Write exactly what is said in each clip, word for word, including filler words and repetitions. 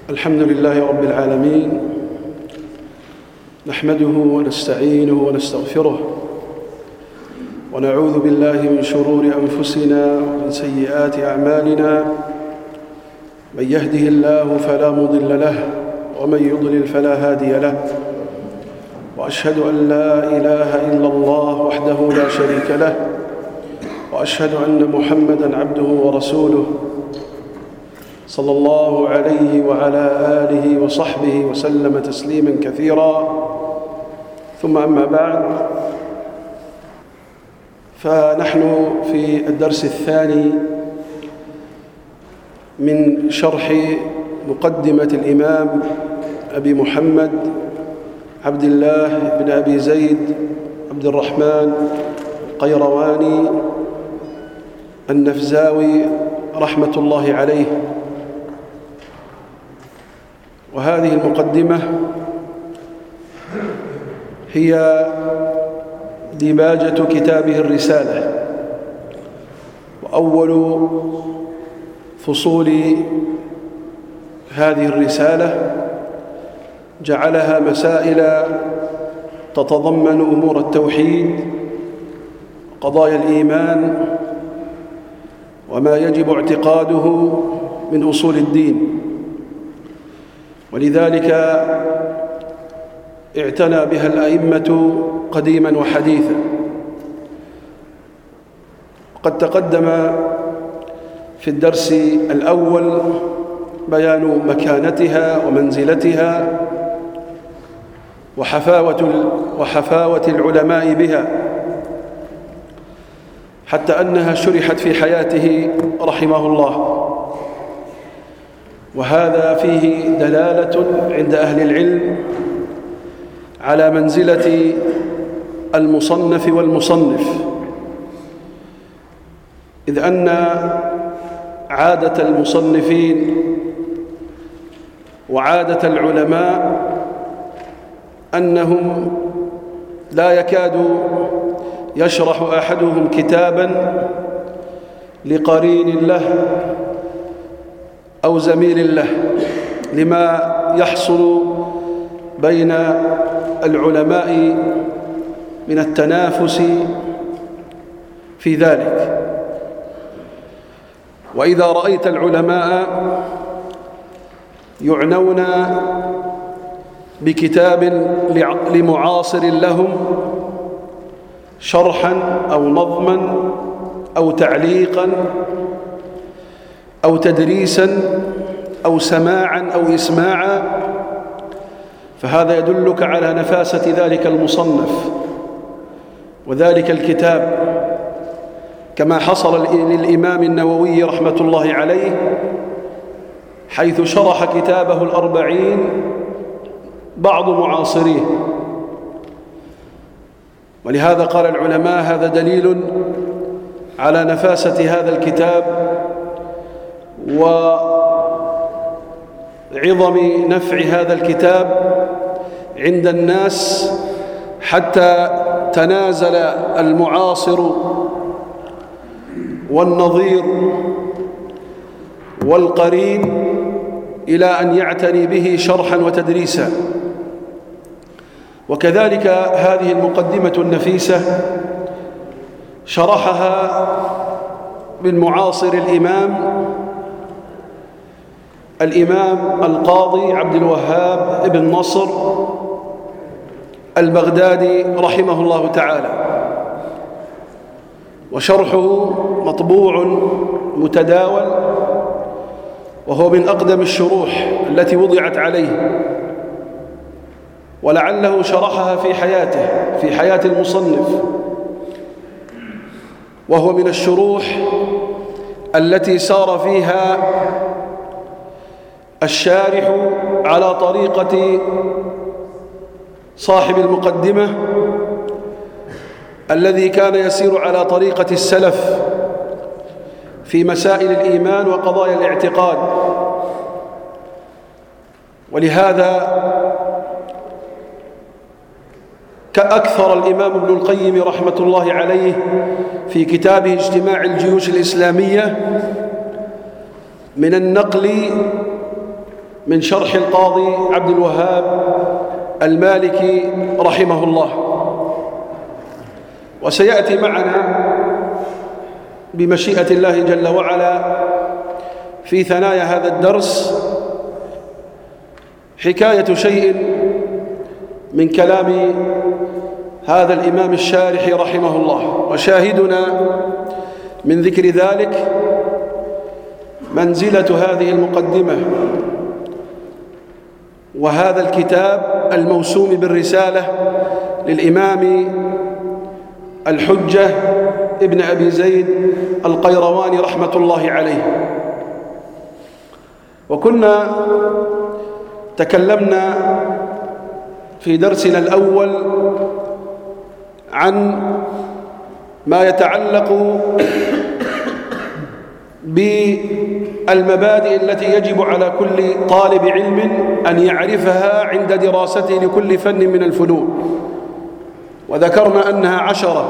الحمد لله رب العالمين، نحمده ونستعينه ونستغفره، ونعوذ بالله من شرور أنفسنا ومن سيئات أعمالنا. من يهده الله فلا مضل له، ومن يضلل فلا هادي له. وأشهد أن لا إله إلا الله وحده لا شريك له، وأشهد أن محمدًا عبده ورسوله صلى الله عليه وعلى آله وصحبه وسلم تسليماً كثيراً. ثم أما بعد، فنحن في الدرس الثاني من شرح مقدمة الإمام أبي محمد عبد الله بن أبي زيد عبد الرحمن القيرواني النفزاوي رحمة الله عليه. وهذه المقدمة هي ديباجة كتابه الرسالة، وأول فصول هذه الرسالة جعلها مسائل تتضمن أمور التوحيد، قضايا الإيمان، وما يجب اعتقاده من أصول الدين. ولذلك اعتنى بها الأئمة قديما وحديثا. قد تقدم في الدرس الأول بيان مكانتها ومنزلتها وحفاوة وحفاوة العلماء بها، حتى أنها شرحت في حياته رحمه الله. وهذا فيه دلالة عند أهل العلم على منزلة المصنف والمصنف، إذ أن عادة المصنفين وعادة العلماء أنهم لا يكاد يشرح أحدهم كتاباً لقرين له أو زميل له، لما يحصل بين العلماء من التنافس في ذلك. وإذا رأيت العلماء يعنون بكتاب لمعاصر لهم شرحاً أو نظماً أو تعليقاً أو تدريساً أو سماعاً أو إسماعاً، فهذا يدلك على نفاسة ذلك المصنف وذلك الكتاب، كما حصل للإمام النووي رحمة الله عليه، حيث شرح كتابه الأربعين بعض معاصريه. ولهذا قال العلماء هذا دليل على نفاسة هذا الكتاب وعظم نفع هذا الكتاب عند الناس، حتى تنازل المعاصر والنظير والقرين إلى أن يعتني به شرحاً وتدريساً. وكذلك هذه المقدمة النفيسة شرحها من معاصر الإمام الإمام القاضي عبد الوهاب بن نصر البغدادي رحمه الله تعالى، وشرحه مطبوع متداول، وهو من أقدم الشروح التي وضعت عليه، ولعله شرحها في حياته في حياة المصنف، وهو من الشروح التي سار فيها الشارح على طريقة صاحب المقدمة الذي كان يسير على طريقة السلف في مسائل الإيمان وقضايا الاعتقاد. ولهذا كأكثر الإمام ابن القيم رحمة الله عليه في كتابه اجتماع الجيوش الإسلامية من النقل من شرح القاضي عبد الوهاب المالكي رحمه الله. وسيأتي معنا بمشيئة الله جل وعلا في ثنايا هذا الدرس حكاية شيء من كلام هذا الإمام الشارح رحمه الله. وشاهدنا من ذكر ذلك منزلة هذه المقدمة وهذا الكتاب الموسوم بالرسالة للإمام الحجة ابن أبي زيد القيرواني رحمة الله عليه. وكنا تكلمنا في درسنا الأول عن ما يتعلق بالمبادئ التي يجب على كل طالب علم أن يعرفها عند دراسته لكل فن من الفنون، وذكرنا أنها عشرة،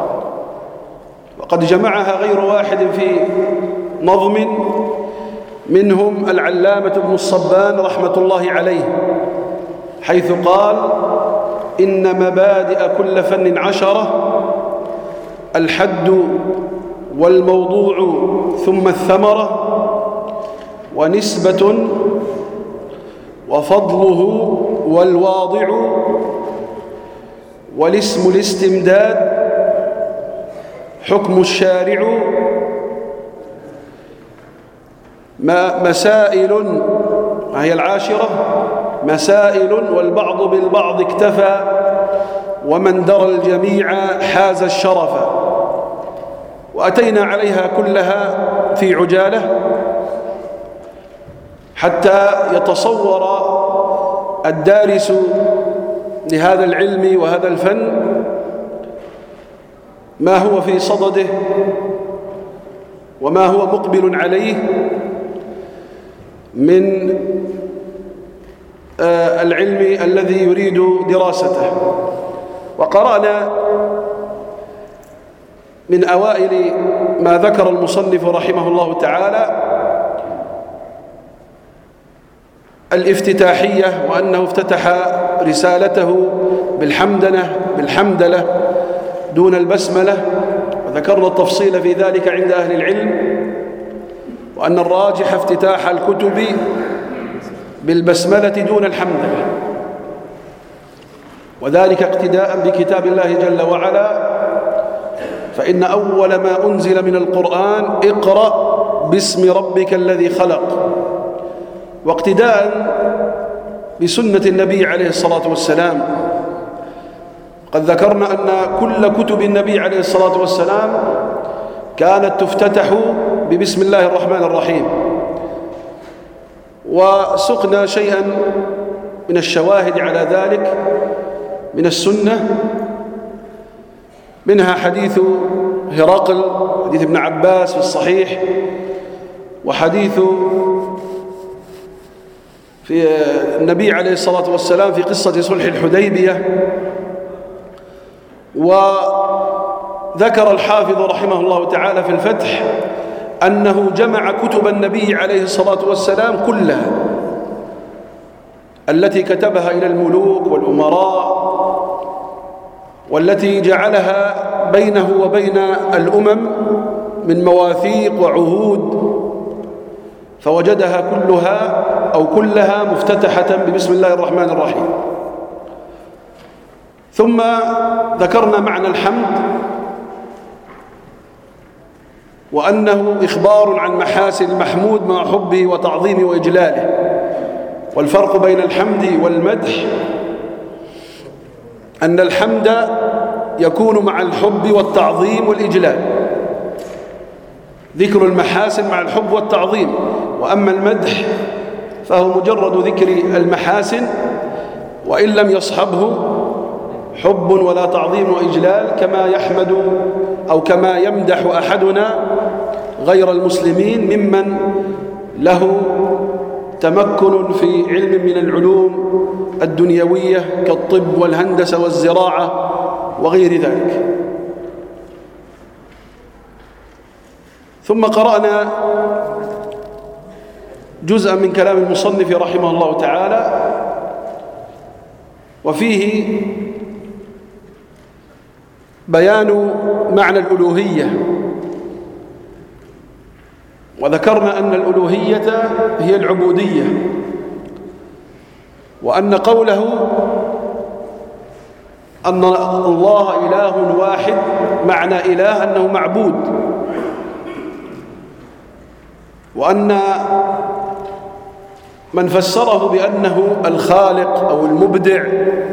وقد جمعها غير واحد في نظم منهم العلامة ابن الصبان رحمة الله عليه، حيث قال: إن مبادئ كل فن عشرة: الحد والموضوع ثم الثمرة ونسبة وفضله والواضع والاسم الاستمداد حكم الشارع مسائل، وهي العاشرة، مسائل والبعض بالبعض اكتفى ومن درى الجميع حاز الشرف. وأتينا عليها كلها في عجالة حتى يتصور الدارس لهذا العلم وهذا الفن ما هو في صدده وما هو مقبل عليه من العلم الذي يريد دراسته. وقرأنا من أوائل ما ذكر المصنف رحمه الله تعالى الافتتاحية، وأنه افتتح رسالته بالحمدنة بالحمدلة دون البسملة، وذكرنا التفصيل في ذلك عند أهل العلم، وأن الراجح افتتاح الكتب بالبسملة دون الحمدلة، وذلك اقتداء بكتاب الله جل وعلا: فإن أول ما أنزل من القرآن اقرأ باسم ربك الذي خلق، واقتداء بسنة النبي عليه الصلاة والسلام. قد ذكرنا أن كل كتب النبي عليه الصلاة والسلام كانت تفتتح ببسم الله الرحمن الرحيم. وسقنا شيئا من الشواهد على ذلك من السنة، منها حديث هرقل، حديث ابن عباس في الصحيح، وحديث في النبي عليه الصلاة والسلام في قصة صلح الحديبية. وذكر الحافظ رحمه الله تعالى في الفتح أنه جمع كتب النبي عليه الصلاة والسلام كلها التي كتبها إلى الملوك والأمراء، والتي جعلها بينه وبين الأمم من مواثيق وعهود، فوجدها كلها أو كلها مفتتحة ببسم الله الرحمن الرحيم. ثم ذكرنا معنى الحمد، وأنه إخبار عن محاسن المحمود مع حبه وتعظيمه وإجلاله، والفرق بين الحمد والمدح أن الحمد يكون مع الحب والتعظيم والإجلال، ذكر المحاسن مع الحب والتعظيم، وأما المدح فهو مجرد ذكر المحاسن وإن لم يصحبه حب ولا تعظيم وإجلال، كما يحمد أو كما يمدح أحدنا غير المسلمين ممن له تمكن في علم من العلوم الدنيوية كالطب والهندسة والزراعة وغير ذلك. ثم قرأنا جزءا من كلام المصنف رحمه الله تعالى، وفيه بيان معنى الألوهية. وذكرنا أن الألوهية هي العبودية، وأن قوله أن الله إله واحد معنى إله أنه معبود، وأن من فسره بأنه الخالق أو المبدع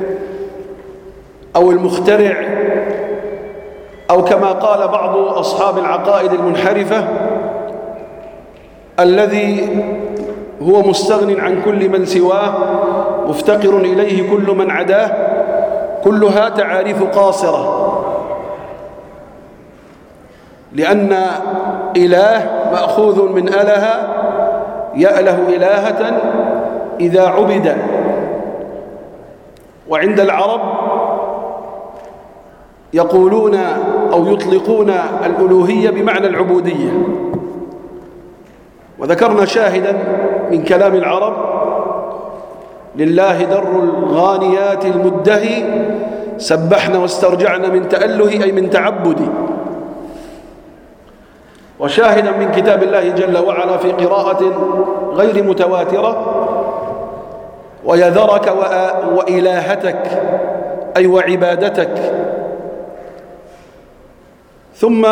أو المخترع، أو كما قال بعض أصحاب العقائد المنحرفة الذي هو مستغن عن كل من سواه مفتقر إليه كل من عداه، كلها تعاريف قاصرة، لأن إله مأخوذ من أله، يأله إلهة إذا عبد. وعند العرب يقولون أو يطلقون الألوهية بمعنى العبودية. وذكرنا شاهدا من كلام العرب: لله در الغانيات المدهي سبحنا واسترجعنا من تأله، أي من تعبدي. وشاهدا من كتاب الله جل وعلا في قراءة غير متواترة: ويذرك وإلهتك، أي وعبادتك. ثم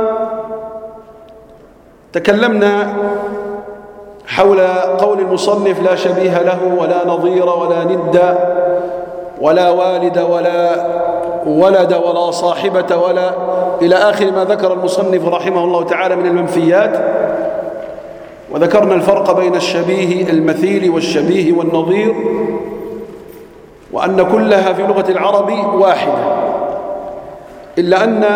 تكلمنا حول قول المصنف: لا شبيه له ولا نظير ولا ند ولا والد ولا ولد ولا صاحبة ولا إلى آخر ما ذكر المصنف رحمه الله تعالى من المنفيات. وذكرنا الفرق بين الشبيه المثيل والشبيه والنظير، وأن كلها في لغة العرب واحدة، إلا أن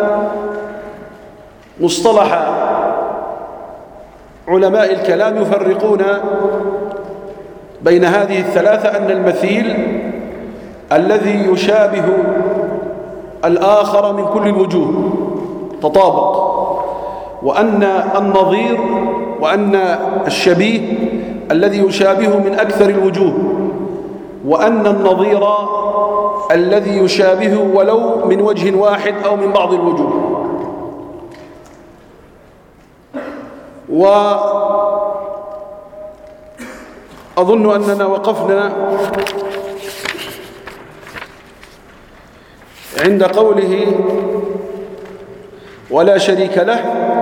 مصطلح علماء الكلام يفرقون بين هذه الثلاثة: أن المثيل الذي يشابه الآخر من كل الوجوه تطابق، وأن النظير وأن الشبيه الذي يشابه من أكثر الوجوه، وأن النظير الذي يشابه ولو من وجه واحد أو من بعض الوجوه. وأظن أننا وقفنا عند قوله: ولا شريك له،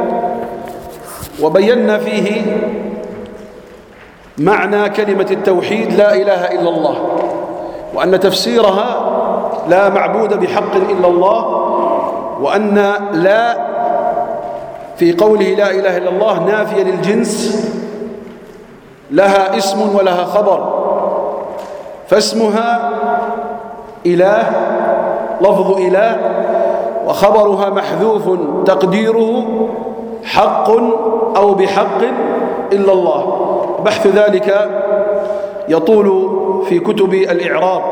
وبينا فيه معنى كلمة التوحيد لا إله إلا الله، وأن تفسيرها لا معبود بحق إلا الله، وأن لا في قوله لا إله إلا الله نافية للجنس، لها اسم ولها خبر، فاسمها إله، لفظ إله، وخبرها محذوف تقديره حق أو بحق إلا الله. بحث ذلك يطول في كتب الإعراب.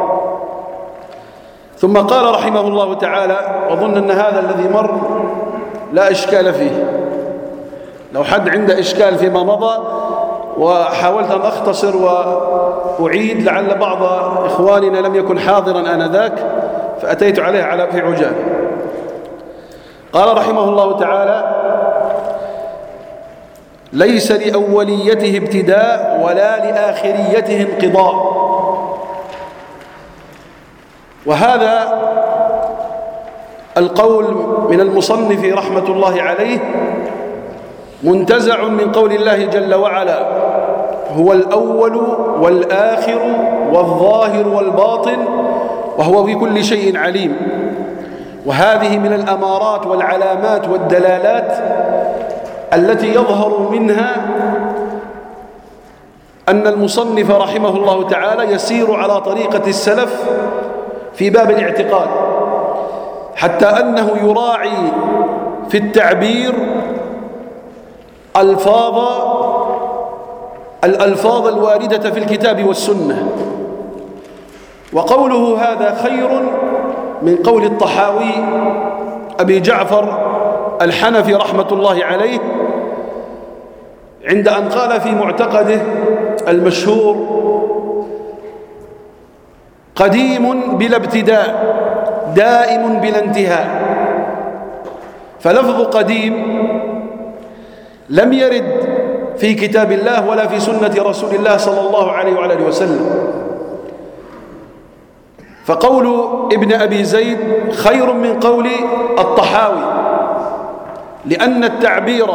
ثم قال رحمه الله تعالى، وظن أن هذا الذي مر لا إشكال فيه، لو حد عنده إشكال فيما مضى، وحاولت أن أختصر وأعيد لعل بعض إخواننا لم يكن حاضرا آنذاك فأتيت عليه على في عجال. قال رحمه الله تعالى: ليس لأوليته ابتداء ولا لآخريته انقضاء. وهذا القول من المصنف رحمة الله عليه منتزع من قول الله جل وعلا: هو الأول والآخر والظاهر والباطن وهو بكل شيء عليم. وهذه من الأمارات والعلامات والدلالات التي يظهر منها أن المصنف رحمه الله تعالى يسير على طريقة السلف في باب الاعتقاد، حتى أنه يراعي في التعبير ألفاظ الألفاظ الواردة في الكتاب والسنة. وقوله هذا خير من قول الطحاوي أبي جعفر الحنفي رحمة الله عليه عند أن قال في معتقده المشهور: قديم بلا ابتداء دائم بلا انتهاء. فلفظ قديم لم يرد في كتاب الله ولا في سنة رسول الله صلى الله عليه وعلى آله وسلم. فقول ابن أبي زيد خير من قول الطحاوي، لأن التعبير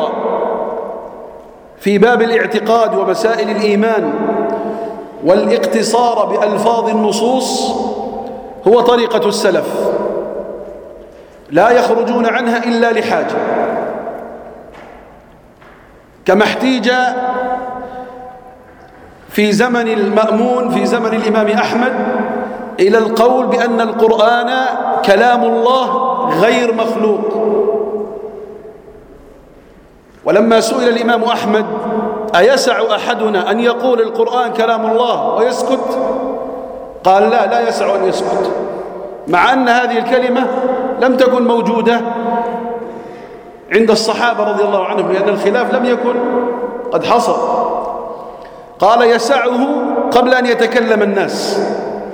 في باب الاعتقاد ومسائل الإيمان والاقتصار بألفاظ النصوص هو طريقة السلف، لا يخرجون عنها إلا لحاجة، كما احتيج في زمن المأمون في زمن الإمام أحمد إلى القول بأن القرآن كلام الله غير مخلوق. ولما سئل الإمام أحمد: أيسع أحدنا أن يقول القرآن كلام الله ويسكت؟ قال: لا لا يسع أن يسكت، مع أن هذه الكلمة لم تكن موجودة عند الصحابة رضي الله عنهم، لأن الخلاف لم يكن قد حصل. قال: يسعه قبل أن يتكلم الناس.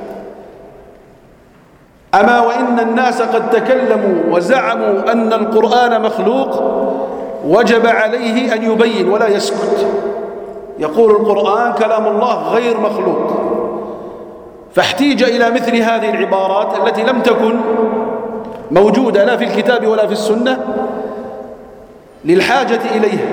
أما وإن الناس قد تكلموا وزعموا أن القرآن مخلوق، وجب عليه أن يبين ولا يسكت، يقول القرآن كلام الله غير مخلوق. فاحتيج إلى مثل هذه العبارات التي لم تكن موجودة لا في الكتاب ولا في السنة للحاجة إليها.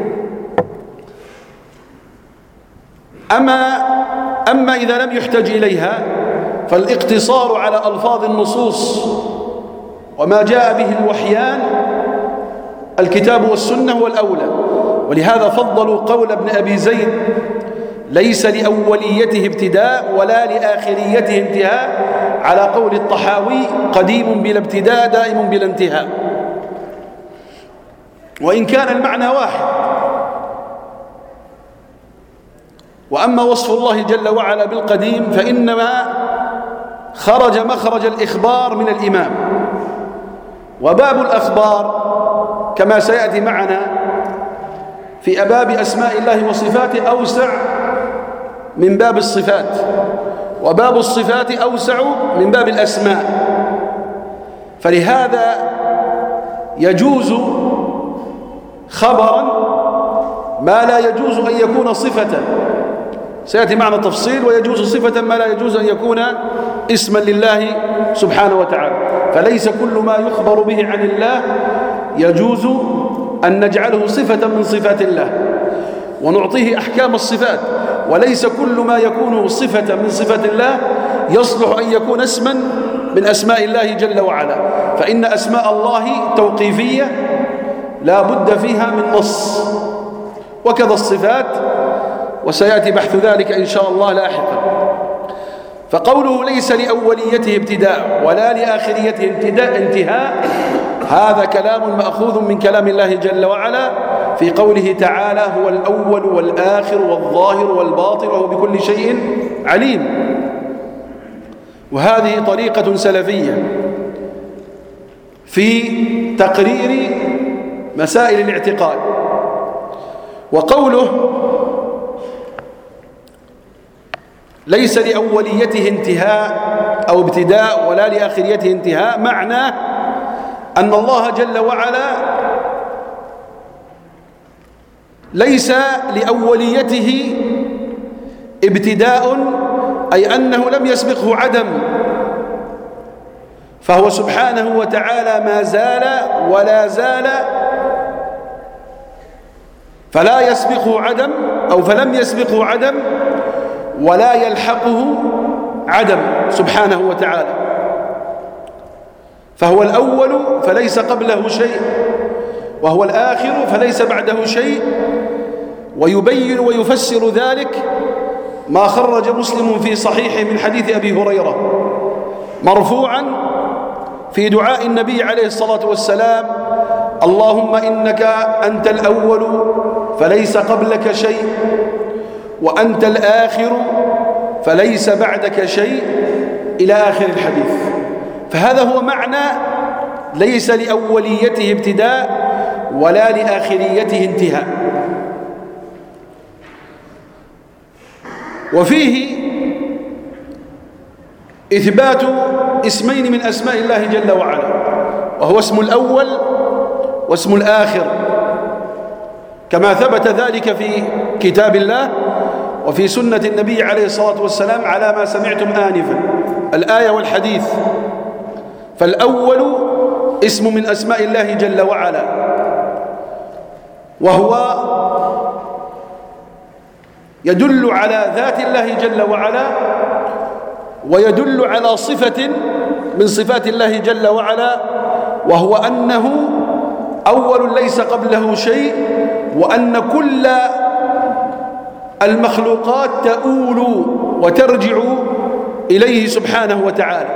أما, أما إذا لم يحتج إليها فالاقتصار على ألفاظ النصوص وما جاء به الوحيان الكتاب والسنة هو الأولى. ولهذا فضلوا قول ابن أبي زيد: ليس لأوليته ابتداء ولا لآخريته انتهاء، على قول الطحاوي: قديم بلا ابتداء دائم بلا انتهاء. وإن كان المعنى واحد. وأما وصف الله جل وعلا بالقديم فإنما خرج مخرج الإخبار من الإمام، وباب الأخبار كما سيأتي معنا في أباب أسماء الله وصفاته أوسع من باب الصفات، وباب الصفات أوسع من باب الأسماء. فلهذا يجوز خبرا ما لا يجوز أن يكون صفة، سيأتي معنا تفصيل، ويجوز صفة ما لا يجوز أن يكون اسما لله سبحانه وتعالى. فليس كل ما يخبر به عن الله يجوز أن نجعله صفة من صفات الله ونعطيه أحكام الصفات، وليس كل ما يكون صفة من صفات الله يصلح أن يكون اسما من أسماء الله جل وعلا. فإن أسماء الله توقيفية لا بد فيها من نص، وكذا الصفات، وسيأتي بحث ذلك إن شاء الله لاحقا. فقوله ليس لأوليته ابتداء ولا لآخريته ابتداء انتهاء، هذا كلام مأخوذ من كلام الله جل وعلا في قوله تعالى: هو الأول والآخر والظاهر والباطن وهو بكل شيء عليم. وهذه طريقة سلفية في تقرير مسائل الاعتقاد. وقوله ليس لأوليته انتهاء أو ابتداء ولا لآخريته انتهاء، معناه أن الله جل وعلا ليس لأوليته ابتداء، أي أنه لم يسبقه عدم، فهو سبحانه وتعالى ما زال ولا زال، فلا يسبقه عدم أو فلم يسبقه عدم ولا يلحقه عدم سبحانه وتعالى. فهو الأول فليس قبله شيء، وهو الآخر فليس بعده شيء. ويبين ويفسر ذلك ما خرج مسلم في صحيحه من حديث أبي هريرة مرفوعا في دعاء النبي عليه الصلاة والسلام: اللهم إنك أنت الأول فليس قبلك شيء، وأنت الآخر فليس بعدك شيء، إلى آخر الحديث. فهذا هو معنى ليس لأوليته ابتداء ولا لآخريته انتهاء. وفيه إثبات اسمين من أسماء الله جل وعلا، وهو اسم الأول واسم الآخر، كما ثبت ذلك في كتاب الله وفي سنة النبي عليه الصلاة والسلام على ما سمعتم آنفا، الآية والحديث. فالأول اسم من أسماء الله جل وعلا، وهو يدل على ذات الله جل وعلا، ويدل على صفة من صفات الله جل وعلا، وهو أنه أول ليس قبله شيء، وأن كل المخلوقات تؤول وترجع إليه سبحانه وتعالى.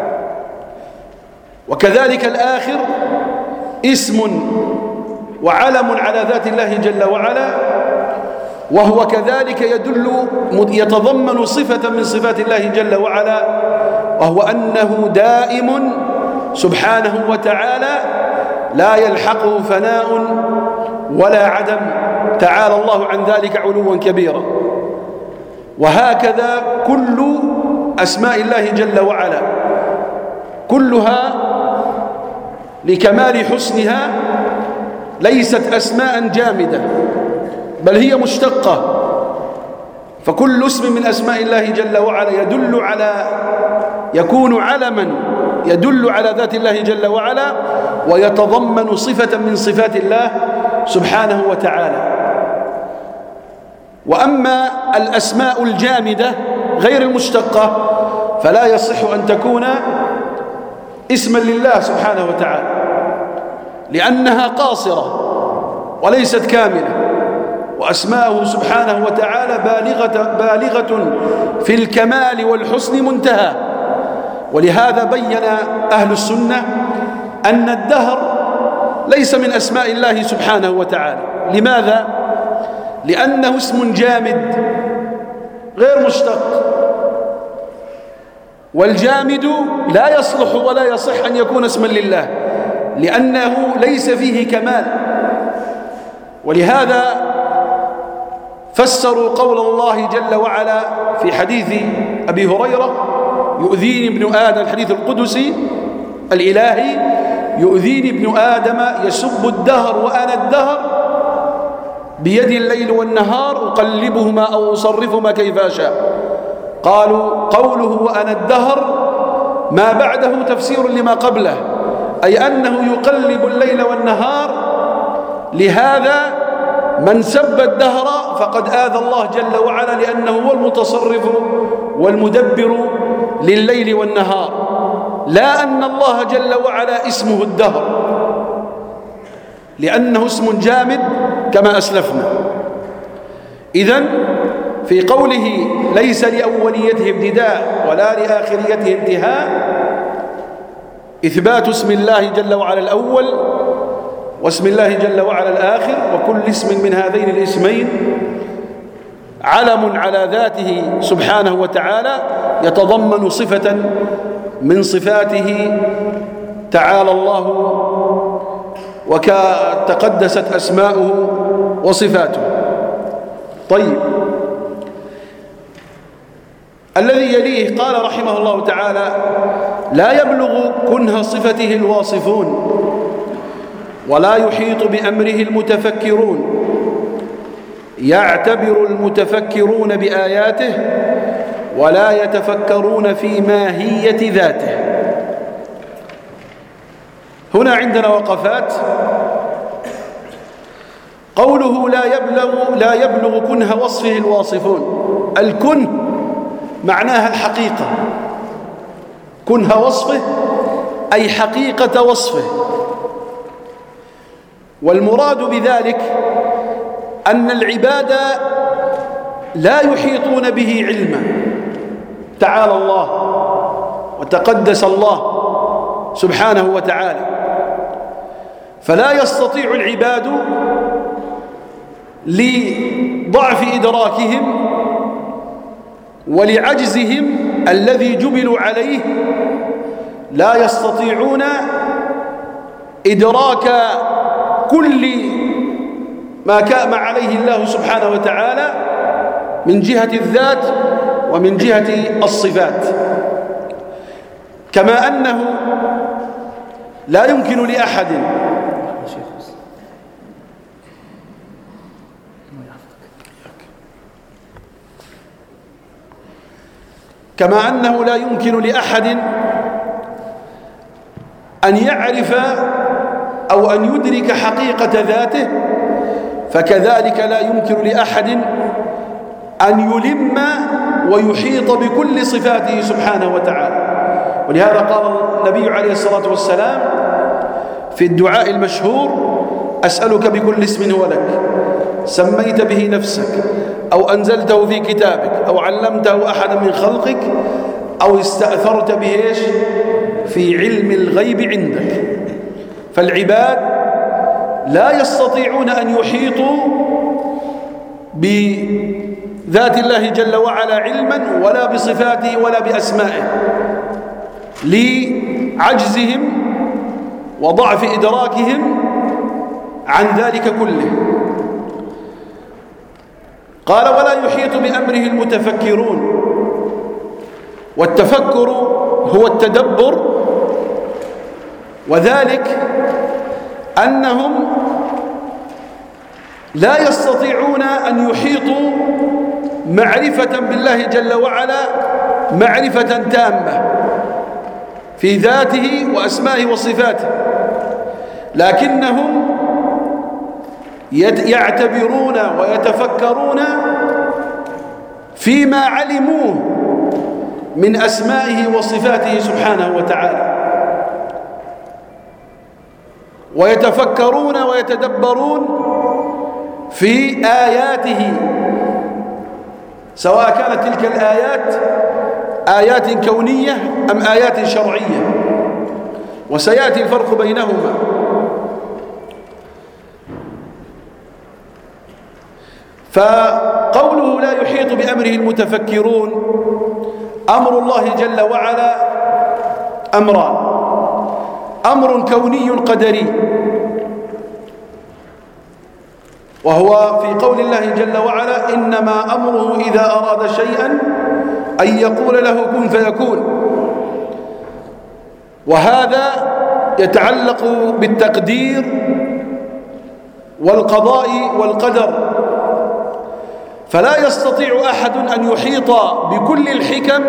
وكذلك الآخر اسم وعلم على ذات الله جل وعلا، وهو كذلك يدل يتضمن صفة من صفات الله جل وعلا، وهو أنه دائم سبحانه وتعالى لا يلحقه فناء ولا عدم، تعالى الله عن ذلك علوا كبيرا. وهكذا كل أسماء الله جل وعلا كلها لكمال حسنها ليست أسماء جامدة، بل هي مشتقة. فكل اسم من أسماء الله جل وعلا يدل على يكون علما يدل على ذات الله جل وعلا، ويتضمن صفة من صفات الله سبحانه وتعالى. وأما الأسماء الجامدة غير المشتقة فلا يصح أن تكون اسما لله سبحانه وتعالى، لأنها قاصرة وليست كاملة، وأسماءه سبحانه وتعالى بالغة, بالغة في الكمال والحسن منتهى. ولهذا بين أهل السنة أن الدهر ليس من أسماء الله سبحانه وتعالى. لماذا؟ لأنه اسم جامد غير مشتق، والجامد لا يصلح ولا يصح أن يكون اسما لله، لأنه ليس فيه كمال. ولهذا فسروا قول الله جل وعلا في حديث أبي هريرة: يؤذيني ابن آدم، الحديث القدسي الإلهي: يؤذيني ابن آدم يسب الدهر وأنا الدهر بيدي الليل والنهار أقلبهما أو أصرفهما كيف أشاء. قالوا قوله وأنا الدهر ما بعده تفسير لما قبله، أي أنه يقلب الليل والنهار. لهذا من سب الدهر فقد آذى الله جل وعلا، لأنه هو المتصرف والمدبر لليل والنهار، لا أن الله جل وعلا اسمه الدهر، لأنه اسم جامد كما أسلفنا. إذن في قوله ليس لأوليته ابتداء ولا لآخريته انتهاء إثبات اسم الله جل وعلا الأول واسم الله جل وعلا الآخر، وكل اسم من هذين الاسمين علم على ذاته سبحانه وتعالى يتضمن صفة من صفاته تعالى الله وتقدست أسماؤه وصفاته. طيب، الذي يليه قال رحمه الله تعالى: لا يبلغ كنه صفته الواصفون، ولا يحيط بأمره المتفكرون، يعتبر المتفكرون بآياته ولا يتفكرون في ماهية ذاته. هنا عندنا وقفات. قوله لا يبلغ لا يبلغ كنه وصفه الواصفون، الكنه معناها الحقيقة، كنه وصفه أي حقيقة وصفه. والمراد بذلك أن العباد لا يحيطون به علما، تعالى الله وتقدس الله سبحانه وتعالى، فلا يستطيع العباد لضعف إدراكهم ولعجزهم الذي جبلوا عليه، لا يستطيعون إدراك كل ما كان عليه الله سبحانه وتعالى من جهة الذات ومن جهة الصفات. كما أنه لا يمكن لأحد كما أنه لا يمكن لأحد أن يعرف أو أن يدرك حقيقة ذاته، فكذلك لا يمكن لأحد أن يلم ويحيط بكل صفاته سبحانه وتعالى. ولهذا قال النبي عليه الصلاة والسلام في الدعاء المشهور: أسألك بكل اسم هو لك سميت به نفسك أو أنزلته في كتابك أو علمته أحدا من خلقك أو استأثرت به إيش في علم الغيب عندك. فالعباد لا يستطيعون أن يحيطوا بذات الله جل وعلا علما ولا بصفاته ولا بأسمائه لعجزهم وضعف إدراكهم عن ذلك كله. قال: ولا يحيط بأمره المتفكرون. والتفكر هو التدبر، وذلك أنهم لا يستطيعون أن يحيطوا معرفة بالله جل وعلا معرفة تامة في ذاته وأسمائه وصفاته، لكنهم يعتبرون ويتفكرون فيما علموه من أسمائه وصفاته سبحانه وتعالى، ويتفكرون ويتدبرون في آياته، سواء كانت تلك الآيات آيات كونية أم آيات شرعية، وسيأتي الفرق بينهما. فقوله لا يحيط بأمره المتفكرون، أمر الله جل وعلا أمران: أمر كوني قدري، وهو في قول الله جل وعلا: إنما أمره إذا أراد شيئا أن يقول له كن فيكون. وهذا يتعلق بالتقدير والقضاء والقدر، فلا يستطيع أحد أن يحيط بكل الحكم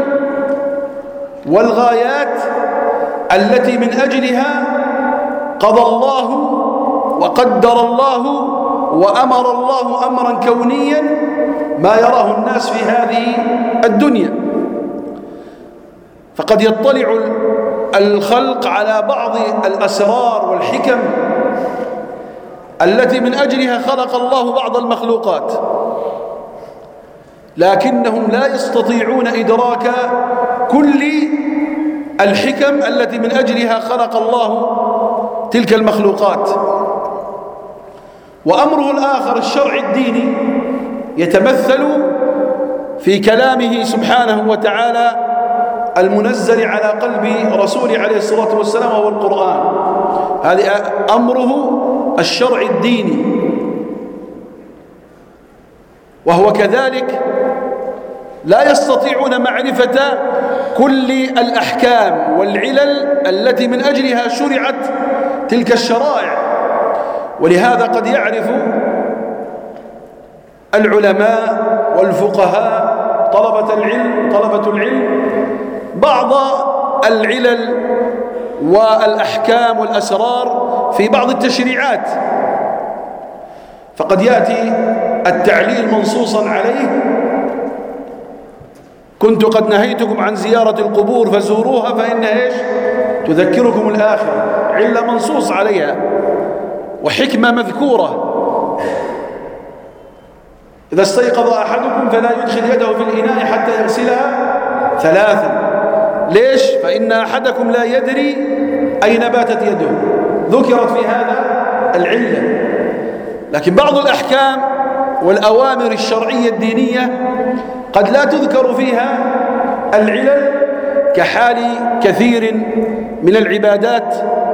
والغايات التي من أجلها قضى الله وقدر الله وأمر الله أمرا كونيا ما يراه الناس في هذه الدنيا. فقد يطلع الخلق على بعض الأسرار والحكم التي من أجلها خلق الله بعض المخلوقات، لكنهم لا يستطيعون إدراك كل الحكم التي من أجلها خلق الله تلك المخلوقات. وأمره الآخر الشرع الديني يتمثل في كلامه سبحانه وتعالى المنزل على قلب رسوله عليه الصلاة والسلام وهو القرآن. هذا أمره الشرع الديني، وهو كذلك لا يستطيعون معرفة كل الأحكام والعلل التي من أجلها شرعت تلك الشرائع. ولهذا قد يعرف العلماء والفقهاء طلبة العلم طلبة العلم بعض العلل والأحكام والأسرار في بعض التشريعات، فقد يأتي التعليل منصوصا عليه: كنت قد نهيتكم عن زيارة القبور فزوروها فإنها إيش؟ تذكركم الآخرة. علة منصوص عليها وحكمة مذكورة: إذا استيقظ أحدكم فلا يدخل يده في الإناء حتى يغسلها ثلاثا. ليش؟ فإن أحدكم لا يدري أين باتت يده، ذكرت في هذا العلة. لكن بعض الأحكام والأوامر الشرعية الدينية قد لا تذكر فيها العلل، كحال كثير من العبادات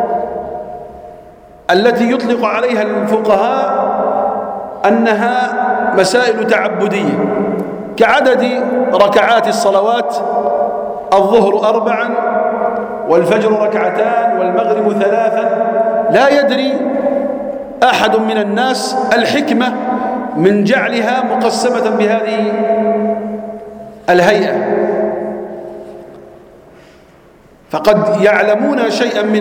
التي يطلق عليها الفقهاء أنها مسائل تعبدية، كعدد ركعات الصلوات: الظهر أربعا، والفجر ركعتان، والمغرب ثلاثا. لا يدري أحد من الناس الحكمة من جعلها مقسمة بهذه الهيئة، فقد يعلمون شيئا من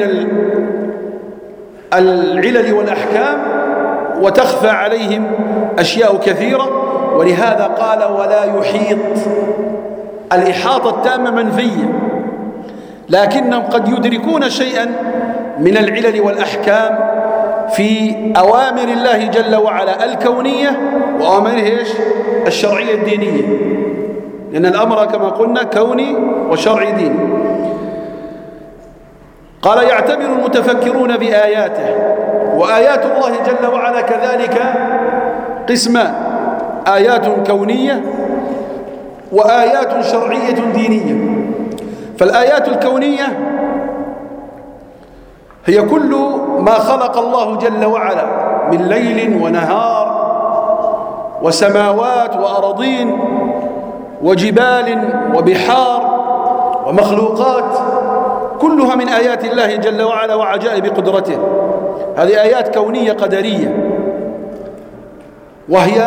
العلل والأحكام وتخفى عليهم أشياء كثيرة. ولهذا قال: ولا يحيط. الإحاطة التامة منفية، لكنهم قد يدركون شيئا من العلل والأحكام في أوامر الله جل وعلا الكونية وأوامره الشرعية الدينية، لأن الأمر كما قلنا كوني وشرعي ديني. قال: يعتبر المتفكرون بآياته. وآيات الله جل وعلا كذلك قسمان: آيات كونية وآيات شرعية دينية. فالآيات الكونية هي كل ما خلق الله جل وعلا من ليل ونهار وسماوات وأراضين وجبال وبحار ومخلوقات، كلها من آيات الله جل وعلا وعجائب قدرته. هذه آيات كونية قدرية، وهي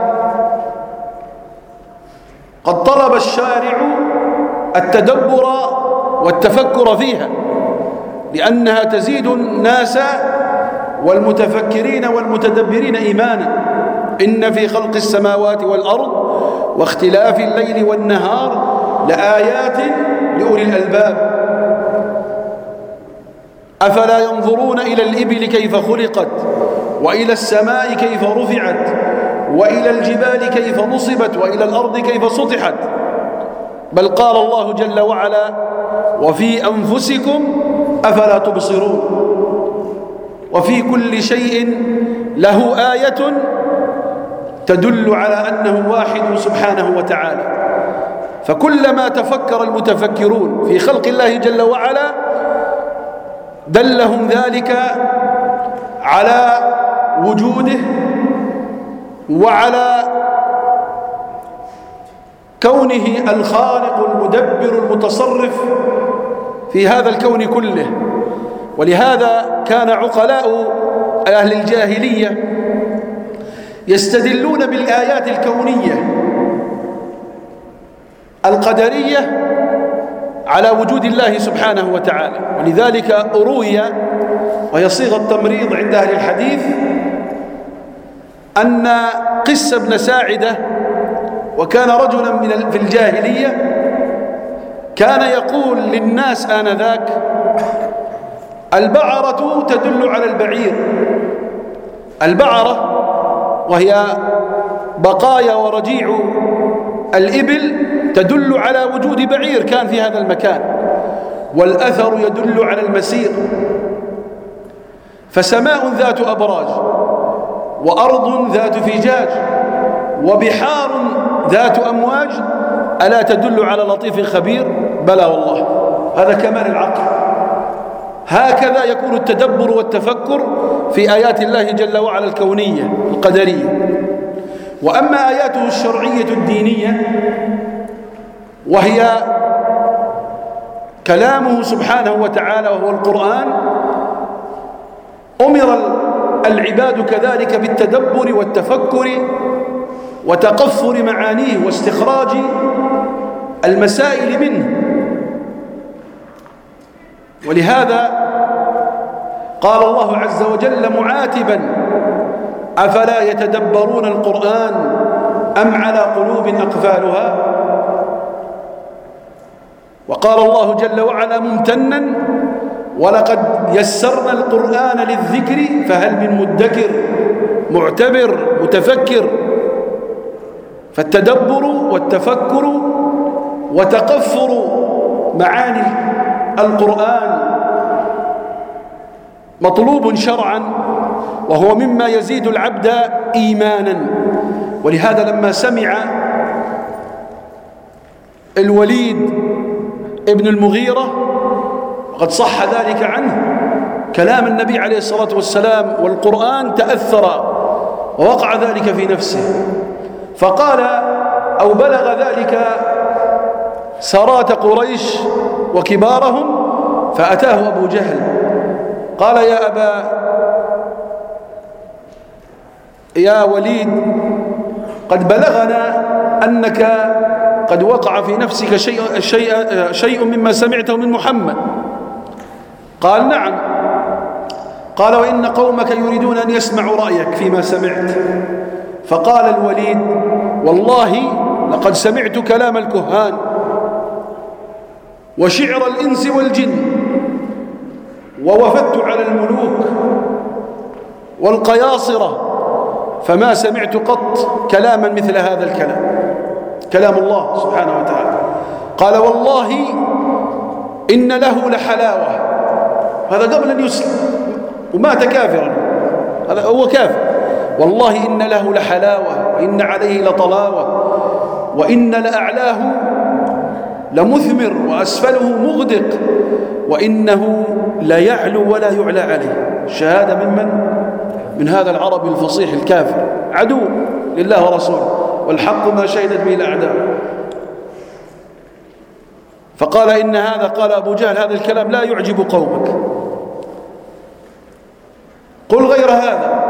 قد طلب الشارع التدبر والتفكر فيها، لأنها تزيد الناس والمتفكرين والمتدبرين إيمانا. إن في خلق السماوات والأرض واختلاف الليل والنهار لآيات لأولي الألباب. أفلا ينظرون إلى الإبل كيف خلقت، وإلى السماء كيف رفعت، وإلى الجبال كيف نصبت، وإلى الأرض كيف سطحت. بل قال الله جل وعلا: وفي أنفسكم أفلا تبصرون. وفي كل شيء له آية تدل على أنه واحد سبحانه وتعالى. فكلما تفكر المتفكرون في خلق الله جل وعلا دلهم ذلك على وجوده وعلى كونه الخالق المدبر المتصرف في هذا الكون كله. ولهذا كان عقلاء أهل الجاهلية يستدلون بالآيات الكونية القدرية على وجود الله سبحانه وتعالى. ولذلك أروي، وهي صيغة تمريض عند أهل الحديث، أن قس بن ساعدة، وكان رجلا من في الجاهلية، كان يقول للناس آنذاك: البعرة تدل على البعير. البعرة وهي بقايا ورجيع الإبل تدل على وجود بعير كان في هذا المكان، والأثر يدل على المسير. فسماء ذات أبراج، وأرض ذات فجاج، وبحار ذات أمواج، ألا تدل على لطيف خبير؟ بلى والله. هذا كمال العقل. هكذا يكون التدبر والتفكر في آيات الله جل وعلا الكونية القدرية. وأما آياته الشرعية الدينية، وهي كلامه سبحانه وتعالى وهو القرآن، أمر العباد كذلك بالتدبر والتفكر وتقفر معانيه واستخراج المسائل منه. ولهذا قال الله عز وجل معاتبا: أفلا يتدبرون القرآن أم على قلوب أقفالها؟ وقال الله جل وعلا ممتنا: ولقد يسرنا القرآن للذكر فهل من مدكر معتبر متفكر. فالتدبر والتفكر وتقفر معاني القرآن مطلوب شرعا، وهو مما يزيد العبد إيمانا. ولهذا لما سمع الوليد ابن المغيرة، وقد صح ذلك عنه، كلام النبي عليه الصلاة والسلام والقرآن، تأثر ووقع ذلك في نفسه، فقال: أو بلغ ذلك سارات قريش وكبارهم، فأتاه أبو جهل قال: يا أبا يا وليد، قد بلغنا أنك قد وقع في نفسك شيء, شيء, شيء مما سمعته من محمد. قال: نعم. قال: وإن قومك يريدون أن يسمعوا رأيك فيما سمعت. فقال الوليد: والله لقد سمعت كلام الكهان وشعر الإنس والجن، ووفدت على الملوك والقياصرة، فما سمعت قط كلاما مثل هذا الكلام، كلام الله سبحانه وتعالى. قال: والله إن له لحلاوة. هذا قبل أن يسلم ومات كافرا، هذا هو كافر. والله إن له لحلاوة، وإن عليه لطلاوة، وإن لأعلاه لمثمر وأسفله مغدق، وإنه لا يعلو ولا يعلى عليه. شهادة ممن؟ من هذا العربي الفصيح الكافر، عدو لله ورسوله، والحق ما شهدت به الأعداء. فقال: إن هذا، قال أبو جهل، هذا الكلام لا يعجب قومك، قل غير هذا.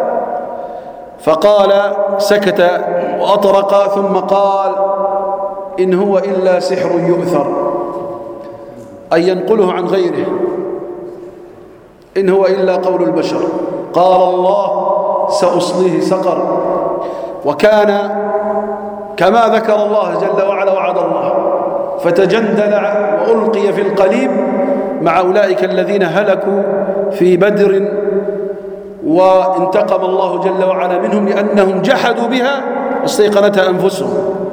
فقال، سكت وأطرق، ثم قال: إن هو إلا سحر يؤثر، أي ينقله عن غيره، إن هو إلا قول البشر. قال الله: سأصليه سقر. وكان كما ذكر الله جل وعلا وعد الله، فتجندل وألقي في القليب مع أولئك الذين هلكوا في بدر، وانتقم الله جل وعلا منهم لأنهم جحدوا بها واستيقنتها أنفسهم.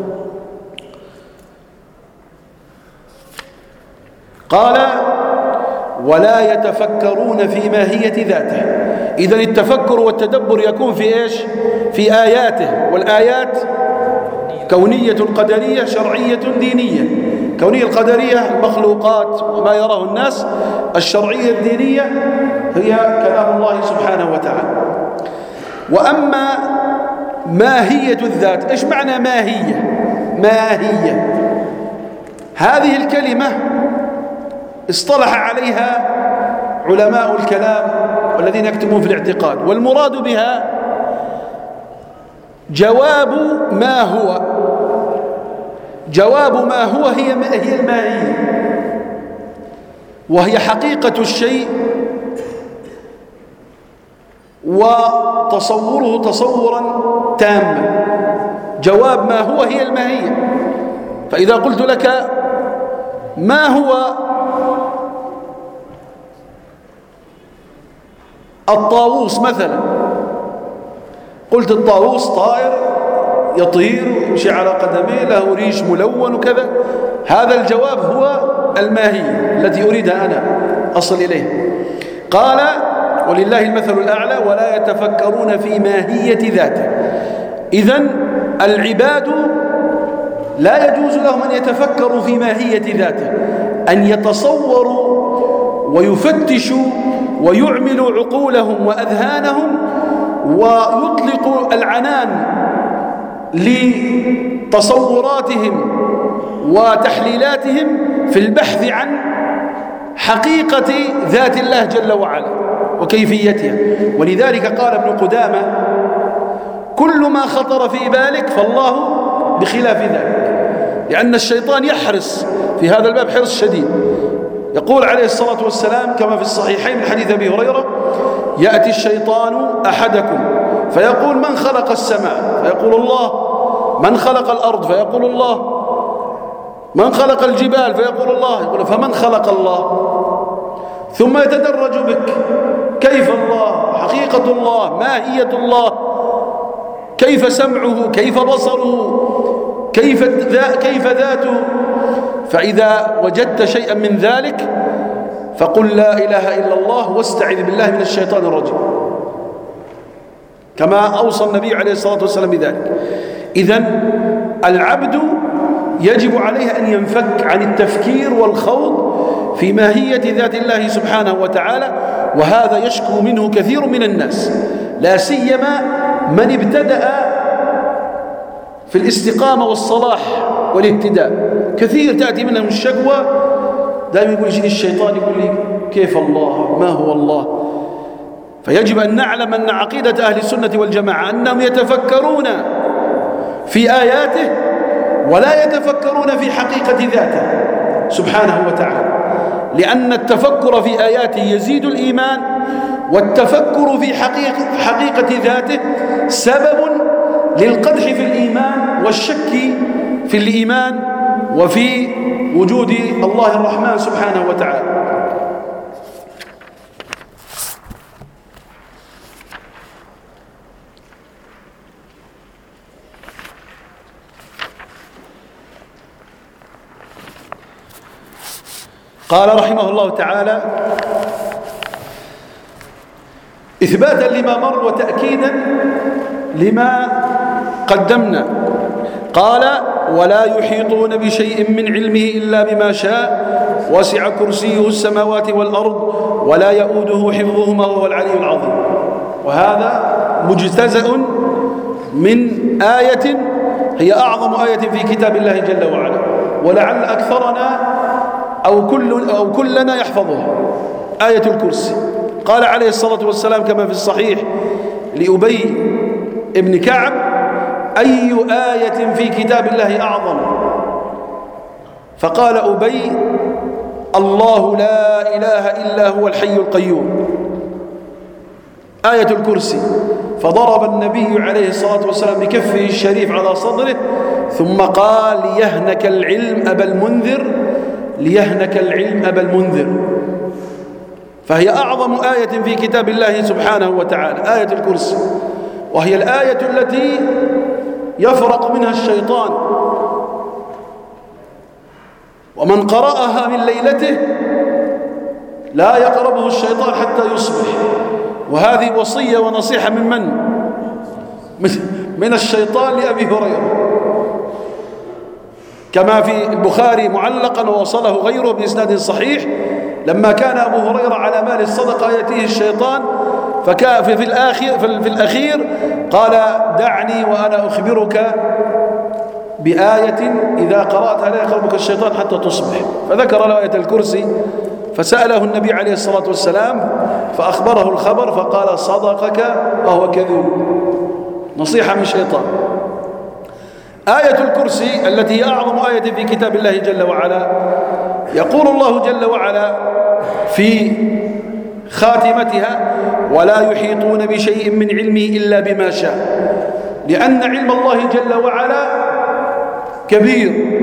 قال: ولا يتفكرون في ماهية ذاته. إذن التفكر والتدبر يكون في إيش؟ في آياته، والآيات كونية قدرية شرعية دينية. كونية القدرية المخلوقات وما يراه الناس، الشرعية الدينية هي كلام الله سبحانه وتعالى. وأما ماهية الذات، إيش معنى ماهية؟ ماهية هذه الكلمة اصطلح عليها علماء الكلام والذين يكتبون في الاعتقاد، والمراد بها جواب ما هو. جواب ما هو هي هي الماهية، وهي حقيقة الشيء وتصوره تصورا تاما. جواب ما هو هي الماهية. فإذا قلت لك ما هو الطاووس مثلا، قلت الطاووس طائر يطير يمشي على قدميه، له ريش ملون وكذا، هذا الجواب هو الماهية التي أريدها أنا أصل إليه. قال: ولله المثل الأعلى ولا يتفكرون في ماهية ذاته. إذن العباد لا يجوز لهم أن يتفكروا في ماهية ذاته، أن يتصوروا ويفتشوا ويعملوا عقولهم وأذهانهم ويطلقوا العنان لتصوراتهم وتحليلاتهم في البحث عن حقيقة ذات الله جل وعلا وكيفيتها. ولذلك قال ابن قدامة: كل ما خطر في بالك فالله بخلاف ذلك، لأن الشيطان يحرص في هذا الباب حرص شديد. يقول عليه الصلاة والسلام كما في الصحيحين من حديث أبي هريرة: يأتي الشيطان أحدكم فيقول: من خلق السماء؟ فيقول الله. من خلق الأرض؟ فيقول الله. من خلق الجبال؟ فيقول الله. يقول: فمن خلق الله؟ ثم يتدرج بك: كيف الله؟ حقيقة الله؟ ماهية الله؟ كيف سمعه؟ كيف بصره؟ كيف كيف ذاته؟ فإذا وجدت شيئا من ذلك فقل لا إله إلا الله واستعذ بالله من الشيطان الرجيم، كما أوصى النبي عليه الصلاة والسلام بذلك. إذن العبد يجب عليه أن ينفك عن التفكير والخوض في ماهية ذات الله سبحانه وتعالى، وهذا يشكو منه كثير من الناس، لا سيما من ابتدأ في الاستقامة والصلاح والاهتداء. كثير تأتي منهم الشكوى، دائما يقول يجيني الشيطان يقول لي كيف الله، ما هو الله. فيجب أن نعلم أن عقيدة أهل السنة والجماعة أنهم يتفكرون في آياته ولا يتفكرون في حقيقة ذاته سبحانه وتعالى، لأن التفكر في آياته يزيد الإيمان، والتفكر في حقيقة, حقيقة ذاته سبب للقدح في الإيمان والشك في الإيمان وفي وجود الله الرحمن سبحانه وتعالى. قال رحمه الله تعالى إثباتا لما مر وتأكيدا لما قدمنا، قال ولا يحيطون بشيء من علمه إلا بما شاء وسع كرسيه السماوات والأرض ولا يؤوده حفظهما وهو العلي العظيم. وهذا مجتزأ من آية هي أعظم آية في كتاب الله جل وعلا، ولعل أكثرنا أو, كل أو كلنا يحفظها، آية الكرسي. قال عليه الصلاة والسلام كما في الصحيح لأبي ابن كعب أي آية في كتاب الله أعظم؟ فقال أبي الله لا إله إلا هو الحي القيوم، آية الكرسي. فضرب النبي عليه الصلاة والسلام بكفه الشريف على صدره ثم قال ليهنك العلم أبا المنذر، ليهنك العلم أبا المنذر. فهي أعظم آية في كتاب الله سبحانه وتعالى، آية الكرسي، وهي الآية التي يفرق منها الشيطان، ومن قرأها من ليلته لا يقربه الشيطان حتى يصبح. وهذه وصية ونصيحة من من؟ من الشيطان لأبي هريرة، كما في البخاري معلقا ووصله غيره بإسناد صحيح، لما كان أبو هريرة على مال الصدقة يأتيه الشيطان فكان في الآخر في الأخير قال دعني وأنا أخبرك بآية إذا قرأتها لا يقربك الشيطان حتى تصبح، فذكر له آية الكرسي. فسأله النبي عليه الصلاة والسلام فأخبره الخبر فقال صدقك وهو كذوب، نصيحة من شيطان. آية الكرسي التي هي أعظم آية في كتاب الله جل وعلا، يقول الله جل وعلا في خاتمتها ولا يحيطون بشيء من علمه إلا بما شاء، لأن علم الله جل وعلا كبير،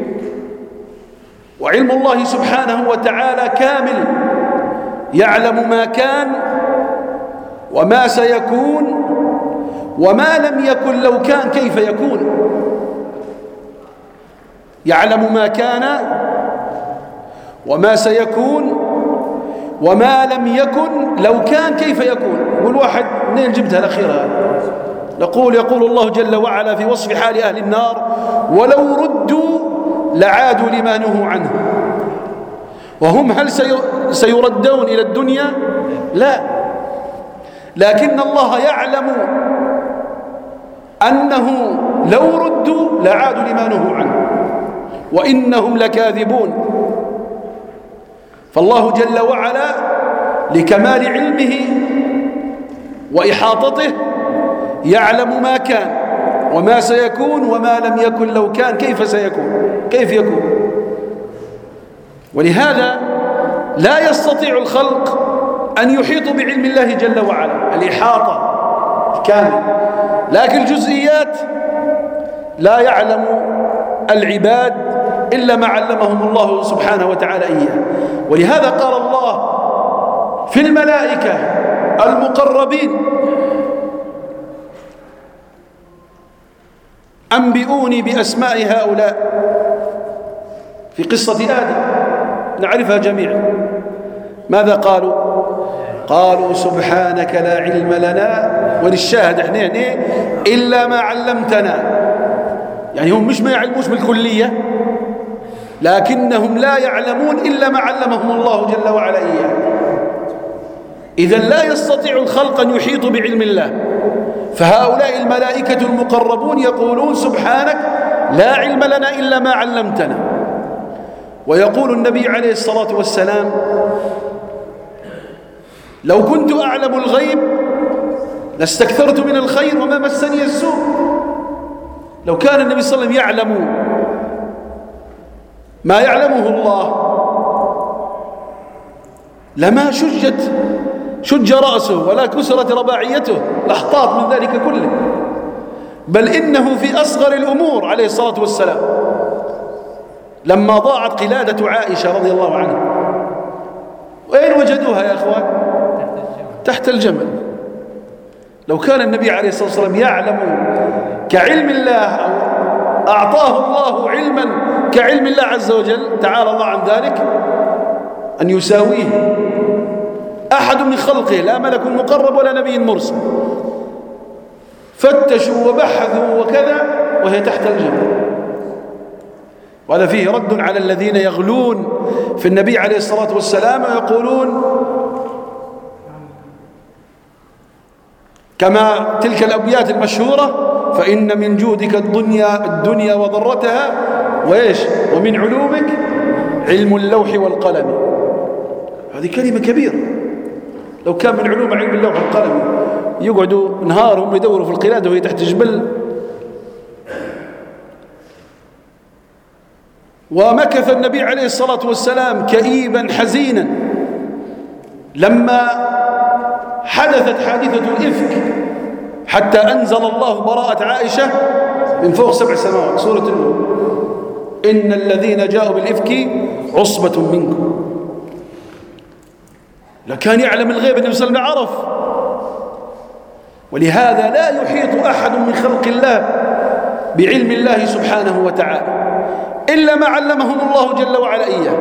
وعلم الله سبحانه وتعالى كامل، يعلم ما كان وما سيكون وما لم يكن لو كان كيف يكون، يعلم ما كان وما سيكون وما لم يكن لو كان كيف يكون. والواحد منين جبتها الأخيرة؟ نقول يقول الله جل وعلا في وصف حال أهل النار ولو ردوا لعادوا لما نهوا عنه. وهم هل سيردون إلى الدنيا؟ لا، لكن الله يعلم أنه لو ردوا لعادوا لما نهوا عنه وإنهم لكاذبون. فالله جل وعلا لكمال علمه وإحاطته يعلم ما كان وما سيكون وما لم يكن لو كان كيف سيكون، كيف يكون. ولهذا لا يستطيع الخلق أن يحيطوا بعلم الله جل وعلا الإحاطة الكامل، لكن الجزئيات لا يعلم العباد إلا ما علمهم الله سبحانه وتعالى إياه. ولهذا قال الله في الملائكة المقربين أنبئوني بأسماء هؤلاء في قصة آدم نعرفها جميعا. ماذا قالوا؟ قالوا سبحانك لا علم لنا، وللشاهد احنا هنا إلا ما علمتنا. يعني هم مش ما يعلموش بالكلية، لكنهم لا يعلمون إلا ما علمهم الله جل وعلا إياه. إذن لا يستطيع الخلق أن يحيطوا بعلم الله فهؤلاء الملائكة المقربون يقولون سبحانك لا علم لنا إلا ما علمتنا. ويقول النبي عليه الصلاة والسلام لو كنت أعلم الغيب لاستكثرت من الخير وما مسني السوء. لو كان النبي صلى الله عليه وسلم يعلم ما يعلمه الله لما شجت شج رأسه ولا كسرت رباعيته لاحتاط من ذلك كله، بل إنه في أصغر الأمور عليه الصلاة والسلام لما ضاعت قلادة عائشة رضي الله عنها، وين وجدوها يا أخوان؟ تحت الجمل. لو كان النبي عليه الصلاة والسلام يعلم كعلم الله أو أعطاه الله علما كعلم الله عز وجل تعالى الله عن ذلك أن يساويه أحد من خلقه، لا ملك مقرب ولا نبي مرسل، فتشوا وبحثوا وكذا وهي تحت الجمل. وهذا فيه رد على الذين يغلون في النبي عليه الصلاة والسلام ويقولون كما تلك الأبيات المشهورة فإن من جودك الدنيا الدنيا وضرتها وإيش ومن علومك علم اللوح والقلم. هذه كلمة كبيرة. لو كان من علوم علم اللوح والقلم يقعدوا نهارهم يدوروا في القلادة وهي تحت جبل. ومكث النبي عليه الصلاة والسلام كئيبا حزينا لما حدثت حادثة الإفك، حتى أنزل الله براءة عائشة من فوق سبع سماوات، سورة النور، إن الذين جاءوا بالإفك عصبة منكم. لكان يعلم الغيب النبي صلى الله عليه وسلم عرف. ولهذا لا يحيط أحد من خلق الله بعلم الله سبحانه وتعالى إلا ما علمهم الله جل وعلا إياه.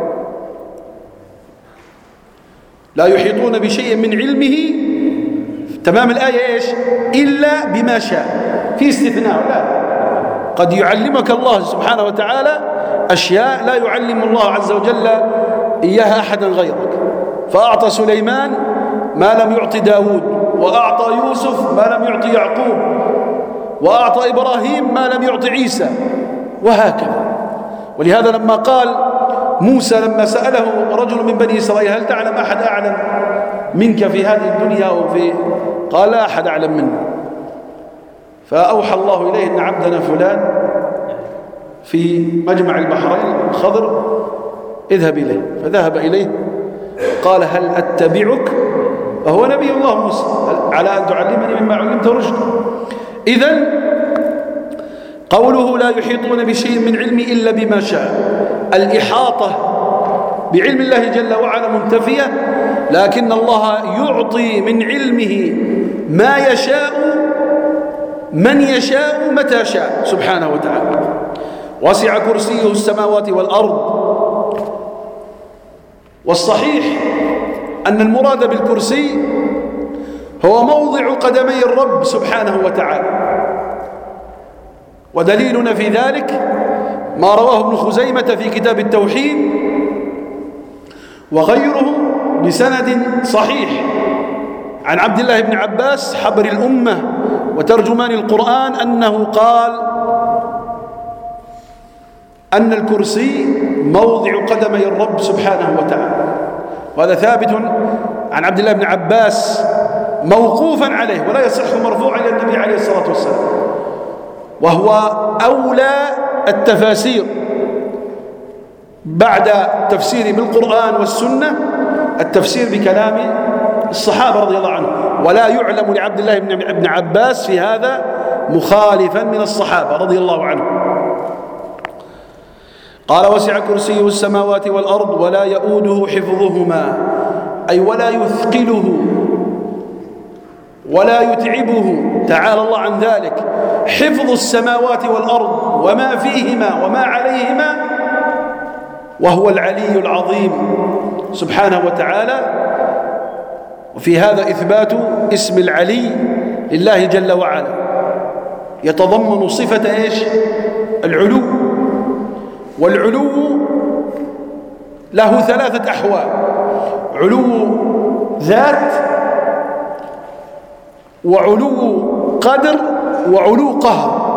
لا يحيطون بشيء من علمه، تمام الآية إيش؟ إلا بما شاء، في استثناء. لا، قد يعلمك الله سبحانه وتعالى أشياء لا يعلم الله عز وجل إياها أحدا غيرك. فأعطى سليمان ما لم يعط داود، وأعطى يوسف ما لم يعط يعقوب، وأعطى إبراهيم ما لم يعط عيسى، وهكذا. ولهذا لما قال موسى لما سأله رجل من بني إسرائيل هل تعلم أحد أعلم منك في هذه الدنيا أو في، قال لا أحد أعلم منه. فأوحى الله إليه أن عبدنا فلان في مجمع البحرين الخضر اذهب إليه، فذهب إليه قال هل أتبعك، وهو نبي الله موسى، على أن تعلمني مما علمت رشدا. إذن قوله لا يحيطون بشيء من علمه إلا بما شاء، الإحاطة بعلم الله جل وعلا منتفية، لكن الله يعطي من علمه ما يشاء من يشاء متى شاء سبحانه وتعالى. وسع كرسيه السماوات والأرض. والصحيح أن المراد بالكرسي هو موضع قدمي الرب سبحانه وتعالى. ودليلنا في ذلك ما رواه ابن خزيمة في كتاب التوحيد وغيره بسند صحيح عن عبد الله بن عباس حبر الأمة وترجمان القرآن أنه قال أن الكرسي موضع قدمي الرب سبحانه وتعالى. وهذا ثابت عن عبد الله بن عباس موقوفا عليه، ولا يصح مرفوعا إلى النبي عليه الصلاة والسلام، وهو أولى التفاسير بعد تفسير بالقرآن والسنة التفسير بكلام الصحابة رضي الله عنهم. ولا يعلم لعبد الله بن عباس في هذا مخالفا من الصحابة رضي الله عنهم. قال وسع كرسيه السماوات والأرض ولا يؤوده حفظهما، أي ولا يثقله ولا يتعبه تعالى الله عن ذلك حفظ السماوات والأرض وما فيهما وما عليهما، وهو العلي العظيم سبحانه وتعالى. وفي هذا إثبات اسم العلي لله جل وعلا يتضمن صفة إيش؟ العلو. والعلو له ثلاثة أحوال: علو ذات، وعلو قدر وعلو قهر.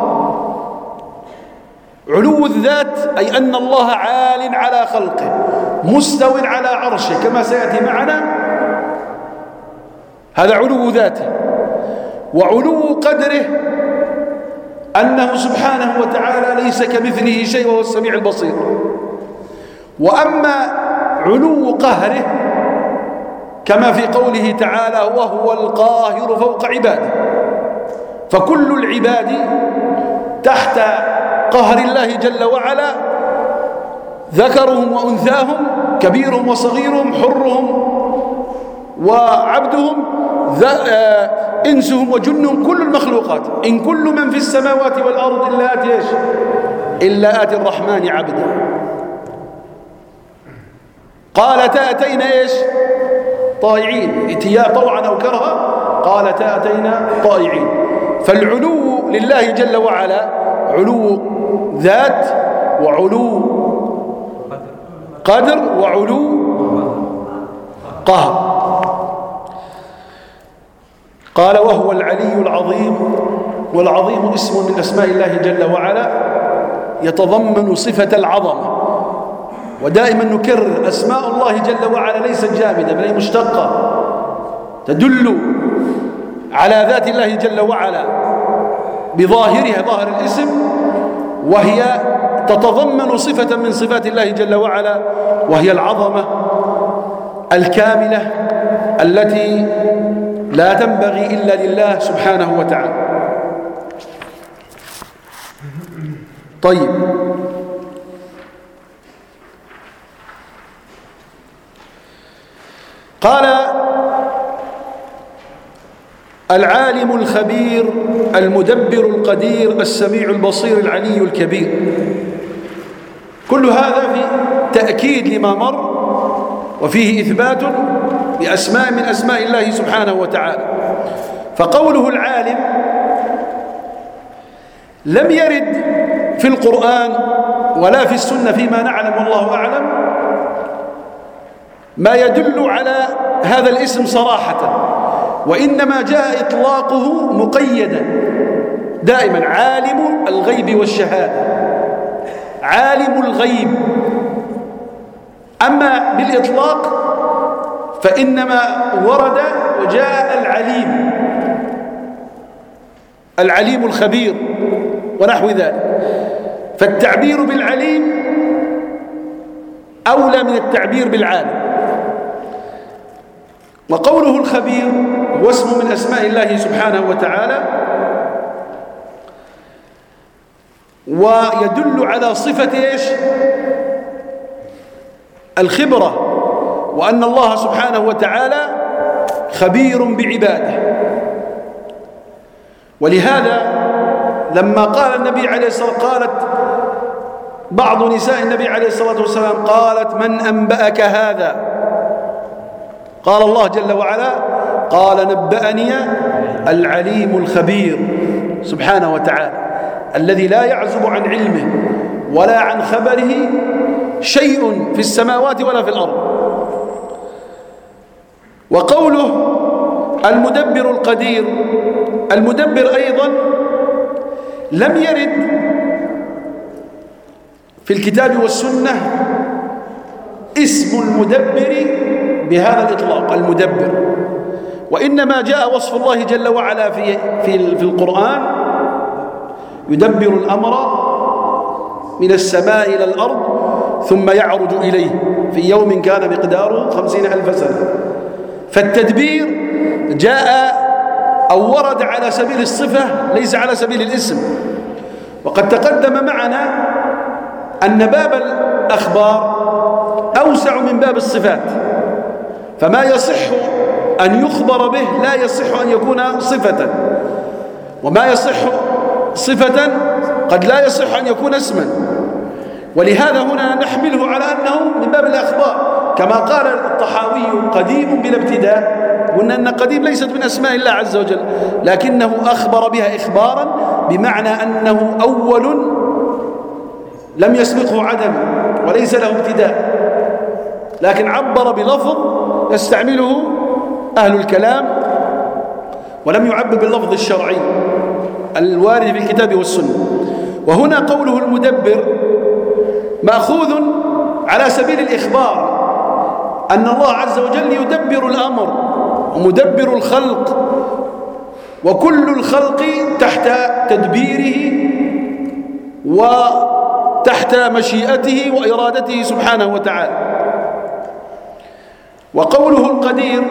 علو الذات أي أن الله عال على خلقه مستو على عرشه كما سيأتي معنا، هذا علو ذاته. وعلو قدره أنه سبحانه وتعالى ليس كمثله شيء وهو السميع البصير. وأما علو قهره كما في قوله تعالى وهو القاهر فوق عباده، فكل العباد تحت قهر الله جل وعلا، ذكرهم وأنثاهم، كبيرهم وصغيرهم، حرهم وعبدهم، إنسهم وجنهم، كل المخلوقات. إن كل من في السماوات والأرض إلا آتي إيش؟ إلا آتي الرحمن عبدا. قالتا أتينا إيش؟ طائعين، اتيا طوعا أو كرها، قالتا أتينا طائعين. فالعلو لله جل وعلا علو ذات وعلو قدر وعلو قهر. قال وهو العلي العظيم، والعظيم اسم من أسماء الله جل وعلا يتضمن صفة العظمة. ودائما نكرر أسماء الله جل وعلا ليست جامدة بل مشتقة تدل على ذات الله جل وعلا بظاهرها ظاهر الاسم، وهي تتضمن صفة من صفات الله جل وعلا وهي العظمة الكاملة التي لا تنبغي إلا لله سبحانه وتعالى. طيب، قال العالم الخبير المدبر القدير السميع البصير العلي الكبير. كل هذا في تأكيد لما مر، وفيه إثبات لأسماء من أسماء الله سبحانه وتعالى. فقوله العالم لم يرد في القرآن ولا في السنة فيما نعلم والله أعلم ما يدل على هذا الاسم صراحة، وإنما جاء إطلاقه مقيدا دائما، عالم الغيب والشهادة، عالم الغيب. أما بالإطلاق فإنما ورد وجاء العليم، العليم الخبير ونحو ذلك. فالتعبير بالعليم أولى من التعبير بالعالم. وقوله الخبير هو اسم من أسماء الله سبحانه وتعالى، ويدل على صفة إيش؟ الخبرة، وأن الله سبحانه وتعالى خبير بعباده. ولهذا لما قال النبي عليه الصلاة والسلام، قالت بعض نساء النبي عليه الصلاة والسلام، قالت من أنبأك هذا؟ قال الله جل وعلا قال نبأني العليم الخبير سبحانه وتعالى، الذي لا يعزب عن علمه ولا عن خبره شيء في السماوات ولا في الأرض. وقوله المدبر القدير، المدبر أيضا لم يرد في الكتاب والسنة اسم المدبر بهذا الإطلاق المدبر، وإنما جاء وصف الله جل وعلا في في في القرآن يدبر الأمر من السماء إلى الأرض ثم يعرج إليه في يوم كان مقداره خمسين ألف سنة. فالتدبير جاء أو ورد على سبيل الصفة ليس على سبيل الاسم. وقد تقدم معنا أن باب الأخبار أوسع من باب الصفات، فما يصح أن يخبر به لا يصح أن يكون صفة، وما يصح صفة قد لا يصح أن يكون اسما. ولهذا هنا نحمله على أنه من باب الأخبار، كما قال الطحاوي قديم بلا ابتداء. قلنا أن قديم ليست من أسماء الله عز وجل، لكنه أخبر بها إخبارا بمعنى أنه أول لم يسبقه عدم وليس له ابتداء، لكن عبر بلفظ يستعمله أهل الكلام ولم يعبر باللفظ الشرعي. الوارد في الكتاب والسنة. وهنا قوله المدبر مأخوذ على سبيل الإخبار أن الله عز وجل يدبر الأمر ومدبر الخلق، وكل الخلق تحت تدبيره وتحت مشيئته وإرادته سبحانه وتعالى. وقوله القدير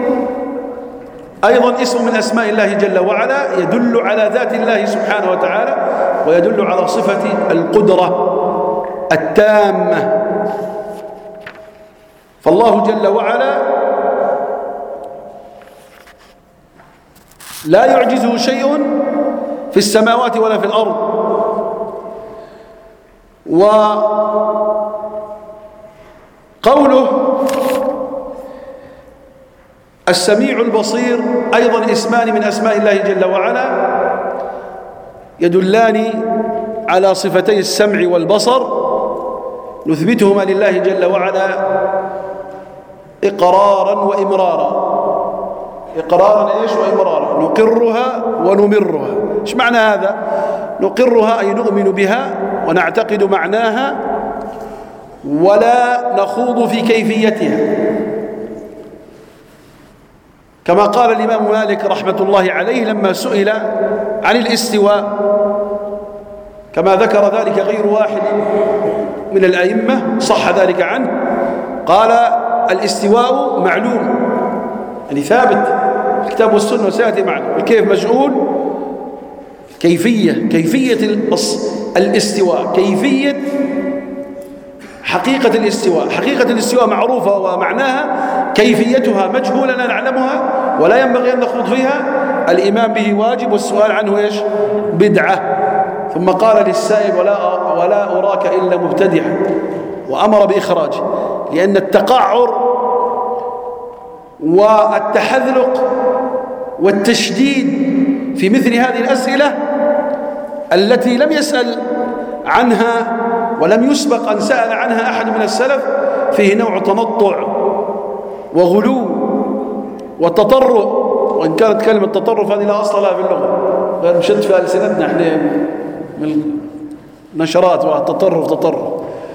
أيضا اسم من أسماء الله جل وعلا، يدل على ذات الله سبحانه وتعالى، ويدل على صفة القدرة التامة. فالله جل وعلا لا يعجزه شيء في السماوات ولا في الأرض. وقوله السميع البصير أيضا اسمان من أسماء الله جل وعلا يدلان على صفتي السمع والبصر، نثبتهما لله جل وعلا إقرارا وإمرارا. إقرارا إيش وإمرارا، نقرها ونمرها. إيش معنى هذا؟ نقرها أي نؤمن بها ونعتقد معناها ولا نخوض في كيفيتها، كما قال الإمام مالك رحمة الله عليه لما سئل عن الاستواء، كما ذكر ذلك غير واحد من الأئمة صح ذلك عنه، قال الاستواء معلوم يعني ثابت الكتاب والسنة وسيأتي معنا، الكيف مجهول، كيفية كيفية الاستواء، كيفية حقيقة الاستواء. حقيقة الاستواء معروفة ومعناها، كيفيتها مجهولة لا نعلمها ولا ينبغي أن نخوض فيها، الإيمان به واجب والسؤال عنه إيش؟ بدعة. ثم قال للسائل ولا, ولا أراك إلا مبتدعا، وأمر بإخراجه، لأن التقعر والتحذلق والتشديد في مثل هذه الأسئلة التي لم يسأل عنها ولم يسبق أن سأل عنها أحد من السلف فيه نوع تنطع وغلو وتطرف، وإن كانت كلمة تطرف هذه لا أصل لها في اللغة، غير مشد في ألسنتنا احنا من النشرات والتطرف تطرف.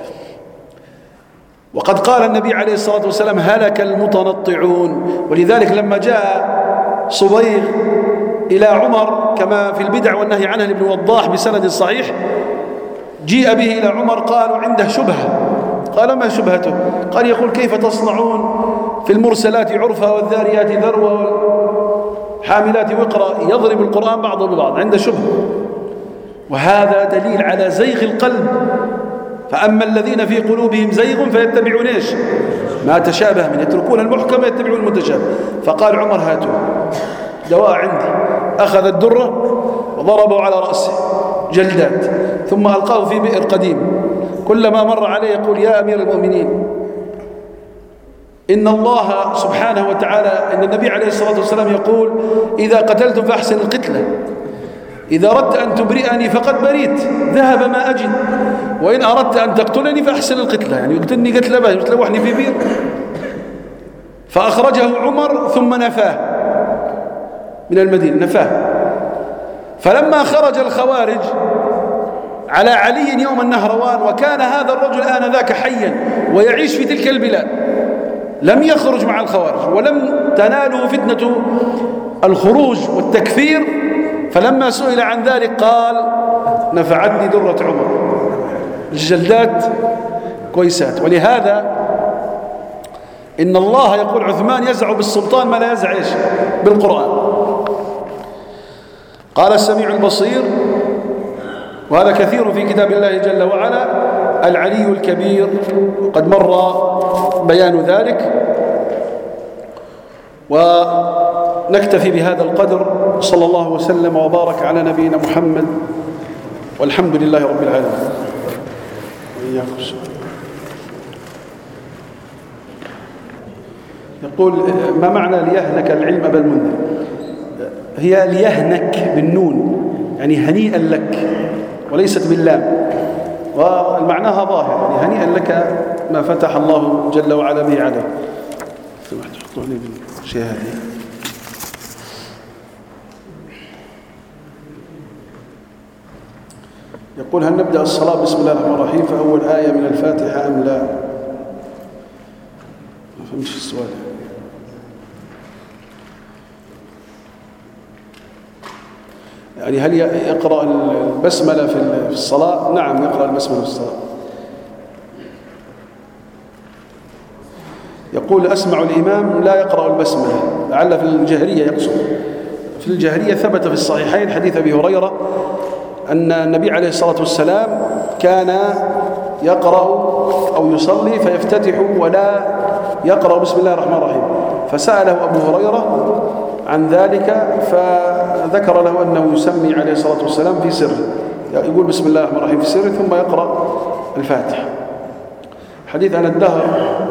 وقد قال النبي عليه الصلاة والسلام هلك المتنطعون. ولذلك لما جاء صبيغ إلى عمر كما في البدع والنهي عنها لابن وضاح بسند صحيح، جيء به إلى عمر قالوا عنده شبهة، قال ما شبهته؟ قال يقول كيف تصنعون في المرسلات عرفا والذاريات ذروا والحاملات وقرا، يضرب القرآن بعضه ببعض، عنده شبهة. وهذا دليل على زيغ القلب، فأما الذين في قلوبهم زيغ فيتبعون ايش؟ ما تشابه من، يتركون المحكم يتبعون المتشابه. فقال عمر هاتوا دواء عندي، أخذ الدرة وضربه على رأسه جلدات، ثم ألقاه في بئر قديم، كلما مر عليه يقول يا أمير المؤمنين إن الله سبحانه وتعالى، إن النبي عليه الصلاة والسلام يقول إذا قتلتم فأحسن القتلة، إذا أردت أن تبرئني فقد بريت ذهب ما أجد، وإن أردت أن تقتلني فأحسن القتلة، يعني يقتلني قتلة بها يتلوحني في بير. فأخرجه عمر ثم نفاه من المدينة، نفاه. فلما خرج الخوارج على علي يوم النهروان، وكان هذا الرجل آنذاك حيا ويعيش في تلك البلاد، لم يخرج مع الخوارج ولم تناله فتنة الخروج والتكفير، فلما سئل عن ذلك قال نفعتني درة عمر، الجلدات كويسات. ولهذا إن الله يقول عثمان يزع بالسلطان ما لا يزع إيش؟ بالقرآن. قال السميع البصير، وهذا كثير في كتاب الله جل وعلا، العلي الكبير، قد مر بيان ذلك. ونكتفي بهذا القدر، صلى الله وسلم وبارك على نبينا محمد، والحمد لله رب العالمين. يقول ما معنى ليهنك العلم أبا المنذر؟ هي ليهنك بالنون، يعني هنيئا لك، وليست باللام، والمعناها ظاهر، يعني هنيئا لك ما فتح الله جل وعلا به عليك. سمحت تحطوا لي بالشيء هذه. يقول: هل نبدأ الصلاة بسم الله الرحمن الرحيم في أول آية من الفاتحة أم لا؟ ما فهمتش السؤال. يعني هل يقرأ البسملة في الصلاة؟ نعم، يقرأ البسملة في الصلاة. يقول: أسمع الإمام لا يقرأ البسملة، لعل في الجهرية يقصد. في الجهرية ثبت في الصحيحين حديث أبي هريرة أن النبي عليه الصلاة والسلام كان يقرأ أو يصلي فيفتتح ولا يقرأ بسم الله الرحمن الرحيم، فسأله أبو هريرة عن ذلك فذكر له أنه يسمي عليه الصلاة والسلام في سر، يقول بسم الله الرحمن الرحيم في سر ثم يقرأ الفاتحة. حديث عن الدهر.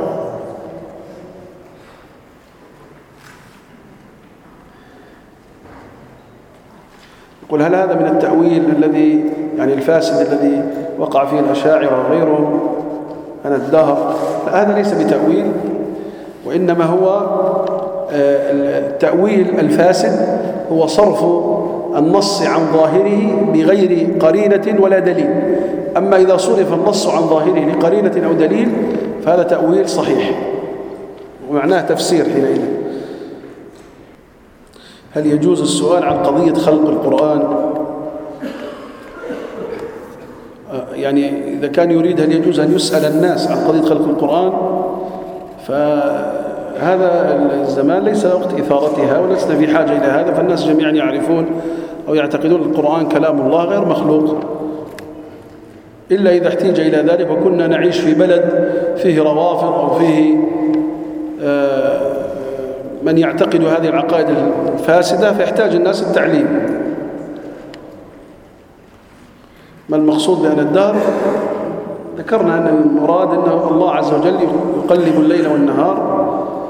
يقول: هل هذا من التأويل الذي يعني الفاسد الذي وقع فيه الأشاعرة وغيرهم أنا الدهر؟ لا، هذا ليس بتأويل، وإنما هو التأويل الفاسد هو صرف النص عن ظاهره بغير قرينة ولا دليل. أما إذا صرف النص عن ظاهره لقرينة أو دليل فهذا تأويل صحيح ومعناه تفسير حينئذ. هل يجوز السؤال عن قضية خلق القرآن؟ يعني إذا كان يريد هل يجوز أن يسأل الناس عن قضية خلق القرآن، فهذا الزمان ليس وقت إثارتها ولسنا في حاجة إلى هذا، فالناس جميعا يعرفون أو يعتقدون القرآن كلام الله غير مخلوق، إلا إذا احتيج إلى ذلك وكنا نعيش في بلد فيه روافض أو فيه من يعتقد هذه العقائد الفاسدة فيحتاج الناس التعليم. ما المقصود بأن الدهر؟ ذكرنا أن المراد أنه الله عز وجل يقلب الليل والنهار،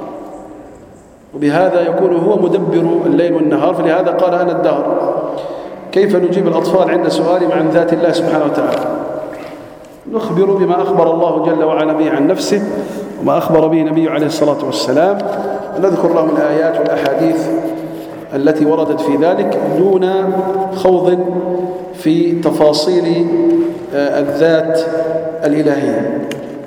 وبهذا يكون هو مدبر الليل والنهار، فلهذا قال أنا الدهر. كيف نجيب الأطفال عند سؤالهم عن ذات الله سبحانه وتعالى؟ نخبر بما أخبر الله جل وعلا به عن نفسه وما أخبر به نبيه عليه الصلاة والسلام، ونذكر لهم الآيات والأحاديث التي وردت في ذلك دون خوض في تفاصيل الذات الإلهية.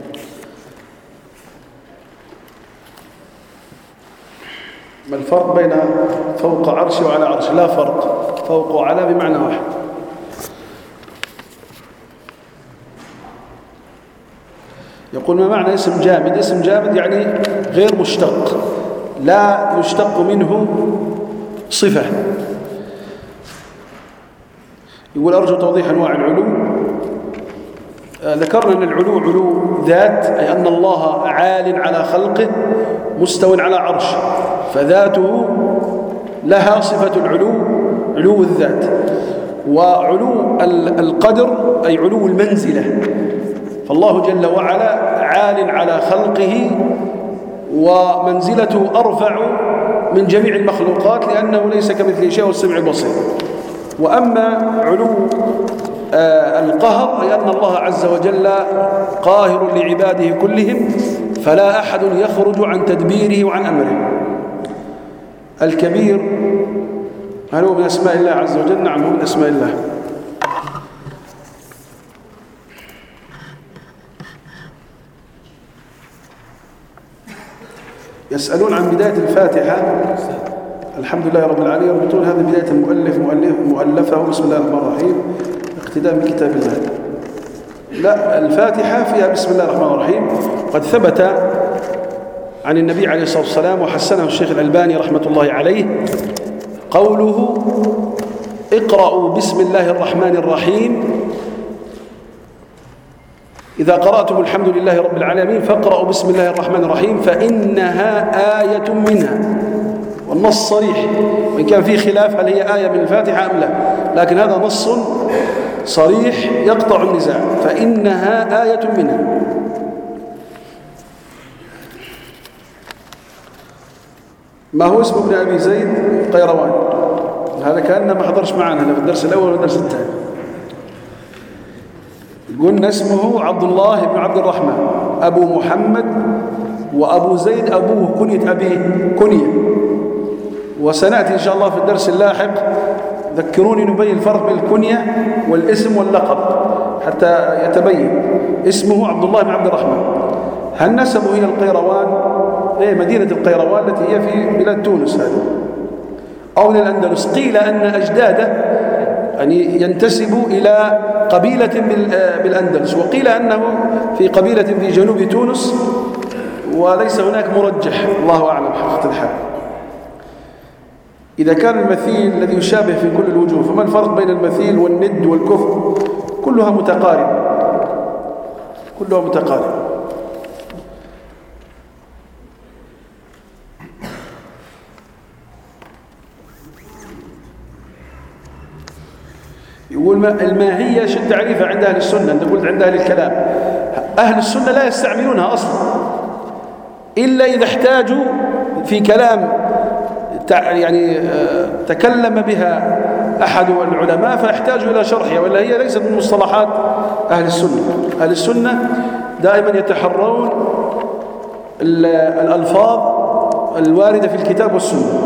ما الفرق بين فوق عرش وعلى عرش؟ لا فرق، فوق وعلى بمعنى واحد. يقول: ما معنى اسم جامد؟ اسم جامد يعني غير مشتق، لا يشتق منه صفة. يقول: أرجو توضيح أنواع العلو. آه ذكرنا أن العلو علو ذات، أي أن الله عال على خلقه مستو على عرش، فذاته لها صفة العلو، علو الذات. وعلو القدر أي علو المنزلة، فالله جل وعلا عال على خلقه ومنزلته أرفع من جميع المخلوقات لأنه ليس كمثله شيء والسميع البصير. وأما علو القهر أي أن الله عز وجل قاهر لعباده كلهم، فلا أحد يخرج عن تدبيره وعن أمره. الكبير هل هو من أسماء الله عز وجل؟ نعم، هو من أسماء الله. يسألون عن بداية الفاتحة. الحمد لله رب العالمين، يربطون هذا بداية المؤلف مؤلف مؤلفه بسم الله الرحمن الرحيم اقتداء بكتاب الله. لا، الفاتحة فيها بسم الله الرحمن الرحيم، قد ثبت عن النبي عليه الصلاة والسلام وحسنه الشيخ الألباني رحمة الله عليه قوله: اقرأوا بسم الله الرحمن الرحيم، إذا قرأتم الحمد لله رب العالمين فاقرأوا بسم الله الرحمن الرحيم فإنها آية منها. والنص صريح، وإن كان فيه خلاف هل هي آية من الفاتحة أم لا، لكن هذا نص صريح يقطع النزاع، فإنها آية منها. ما هو اسم ابن أبي زيد قيروان؟ هذا كأنه ما حضرش معنا في الدرس الأول والدرس الثاني. قلنا اسمه عبد الله بن عبد الرحمن أبو محمد، وأبو زيد أبوه كنية أبيه كنية، وسنأتي إن شاء الله في الدرس اللاحق ذكروني نبين الفرق بين الكنية والاسم واللقب حتى يتبين. اسمه عبد الله بن عبد الرحمن. هل نسبه إلى القيروان؟ إيه مدينة القيروان التي هي في بلاد تونس هذه أو إلى الأندلس. قيل أن أجداده يعني ينتسب إلى قبيلة بالأندلس، وقيل أنه في قبيلة في جنوب تونس، وليس هناك مرجح، الله أعلم حقيقة الحال. إذا كان المثيل الذي يشابه في كل الوجوه، فما الفرق بين المثيل والند والكفر؟ كلها متقاربة، كلها متقاربة. يقول الماهية شو تعريفها عند أهل السنة؟ أنت قلت عند أهل الكلام. أهل السنة لا يستعملونها أصلا إلا إذا احتاجوا في كلام يعني تكلم بها أحد العلماء فيحتاجوا إلى شرحها، ولا هي ليست من مصطلحات أهل السنة. أهل السنة دائما يتحرون الألفاظ الواردة في الكتاب والسنة.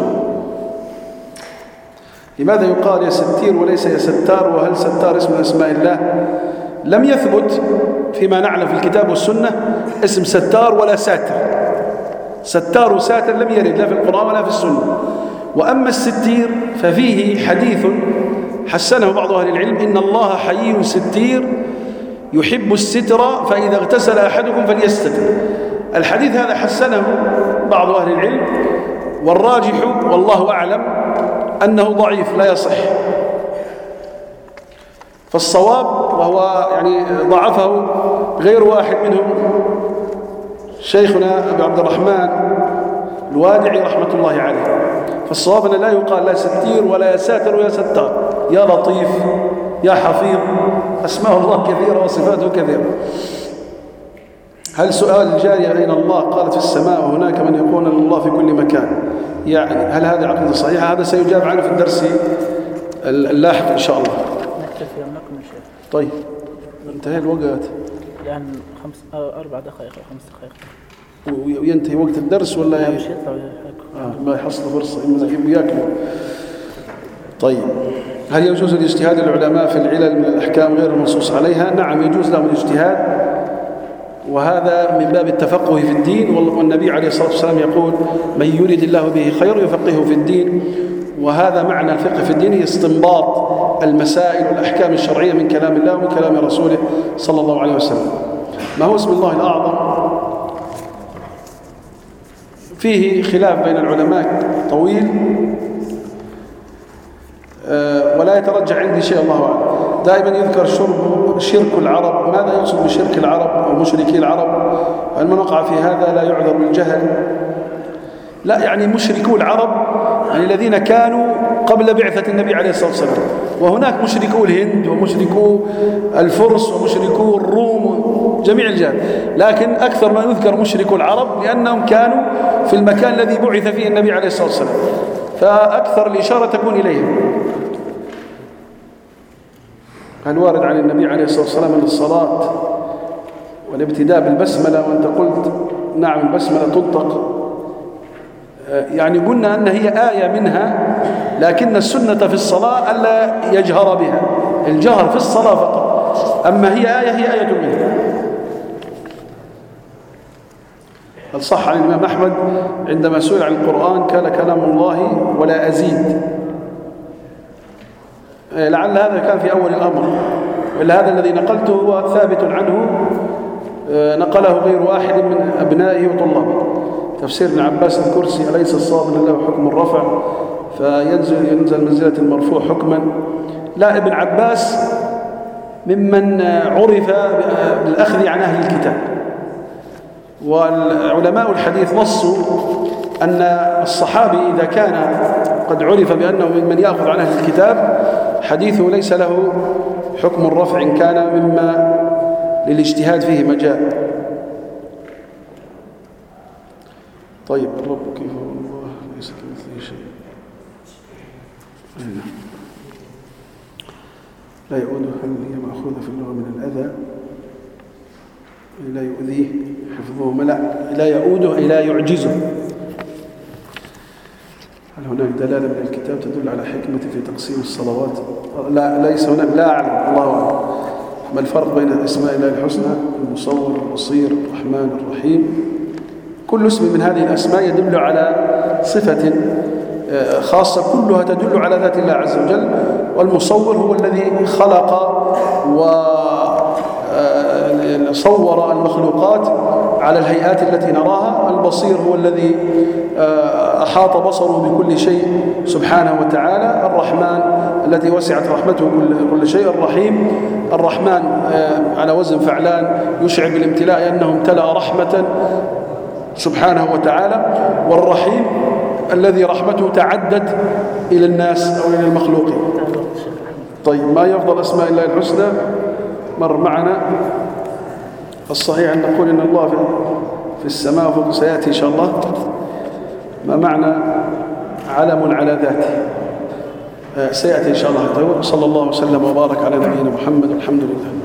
لماذا يقال يا ستير وليس يا ستار؟ وهل ستار اسم من أسماء الله؟ لم يثبت فيما نعلم في الكتاب والسنة اسم ستار ولا ساتر. ستار وساتر لم يرد لا في القرآن ولا في السنة. وأما الستير ففيه حديث حسنه بعض أهل العلم: إن الله حيي ستير يحب الستر فإذا اغتسل أحدكم فليستتر. الحديث هذا حسنه بعض أهل العلم، والراجح والله أعلم أنه ضعيف لا يصح. فالصواب، وهو يعني ضعفه غير واحد منهم شيخنا أبي عبد الرحمن الوادعي رحمة الله عليه، فالصواب أن لا يقال لا ستير ولا يا ساتر ويا ستار، يا لطيف يا حفيظ، أسماء الله كثيرة وصفاته كثيرة. هل سؤال الجارية أين الله؟ قالت في السماء، وهناك من يقول أن الله في كل مكان. يعني هل هذا عقيدة صحيحة؟ هذا سيجاب عنه في الدرس اللاحق إن شاء الله. نكتفي لكم الشيخ. طيب انتهى الوقت يعني خمس أربع دقائق أو خمس دقائق وينتهي وقت الدرس ولا لا ي... مش يطلع آه ما يحصل فرصة ياكلوا. طيب هل يجوز الاجتهاد العلماء في العلل من الأحكام غير المنصوص عليها؟ نعم يجوز لهم الاجتهاد، وهذا من باب التفقه في الدين، والنبي عليه الصلاة والسلام يقول: من يريد الله به خير يفقهه في الدين. وهذا معنى الفقه في الدين، استنباط المسائل والأحكام الشرعية من كلام الله ومن كلام رسوله صلى الله عليه وسلم. ما هو اسم الله الأعظم؟ فيه خلاف بين العلماء طويل، ولا يترجح عندي شيء، الله أعلم. دائما يذكر شرب شرك العرب. ماذا يقصد بشرك العرب أو مشركي العرب؟ من وقع في هذا لا يعذر بالجهل. لا، يعني مشركو العرب يعني الذين كانوا قبل بعثة النبي عليه الصلاة والسلام، وهناك مشركو الهند ومشركو الفرس ومشركو الروم جميع الجهات، لكن أكثر ما يذكر مشركو العرب لأنهم كانوا في المكان الذي بعث فيه النبي عليه الصلاة والسلام، فأكثر الإشارة تكون إليهم. هل وارد عن النبي عليه الصلاة والسلام أن الصلاة والابتداء بالبسملة؟ وأنت قلت نعم البسملة تنطق، يعني قلنا أن هي آية منها، لكن السنة في الصلاة ألا يجهر بها، الجهر في الصلاة فقط، أما هي آية هي آية منها. هل صح عن الإمام أحمد عندما سئل عن القرآن كان كلام الله ولا أزيد؟ لعل هذا كان في أول الأمر، وإلا هذا الذي نقلته هو ثابت عنه، نقله غير واحد من أبنائه وطلابه. تفسير ابن عباس الكرسي: أليس الصواب أن له حكم الرفع فينزل ينزل منزلة المرفوع حكما؟ لا، ابن عباس ممن عرف بالأخذ عن أهل الكتاب، والعلماء الحديث نصوا أن الصحابي إذا كان قد عرف بأنه ممن يأخذ عن أهل الكتاب حديثه ليس له حكم الرفع إن كان مما للاجتهاد فيه مجال. طيب الرب كيف هو الله ليس كمثله شيء لا يؤوده، هل هي مأخوذة في اللغة من الأذى؟ لا يؤذيه حفظه، لا لا يؤوده أي لا يعجزه. هل هناك دلالة من الكتاب تدل على حكمة في تقسيم الصلوات؟ لا، ليس هناك، لا أعلم، الله أعلم. ما الفرق بين أسماء الله الحسنى المصور البصير الرحمن الرحيم؟ كل اسم من هذه الأسماء يدل على صفة خاصة كلها تدل على ذات الله عز وجل. والمصور هو الذي خلق وصور المخلوقات على الهيئات التي نراها. البصير هو الذي أحاط بصره بكل شيء سبحانه وتعالى. الرحمن الذي وسعت رحمته كل شيء. الرحيم الرحمن على وزن فعلان يشعر بالامتلاء أنه امتلأ رحمة سبحانه وتعالى. والرحيم الذي رحمته تعدت إلى الناس أو إلى المخلوقين. طيب، ما يفضل أسماء الله الحسنى مر معنا. الصحيح أن نقول إن الله في السماء وفوق سيأتي إن شاء الله. ما معنى علم على ذاته؟ سيأتي إن شاء الله. طيب، صلى الله وسلم وبارك على نبينا محمد. الحمد لله.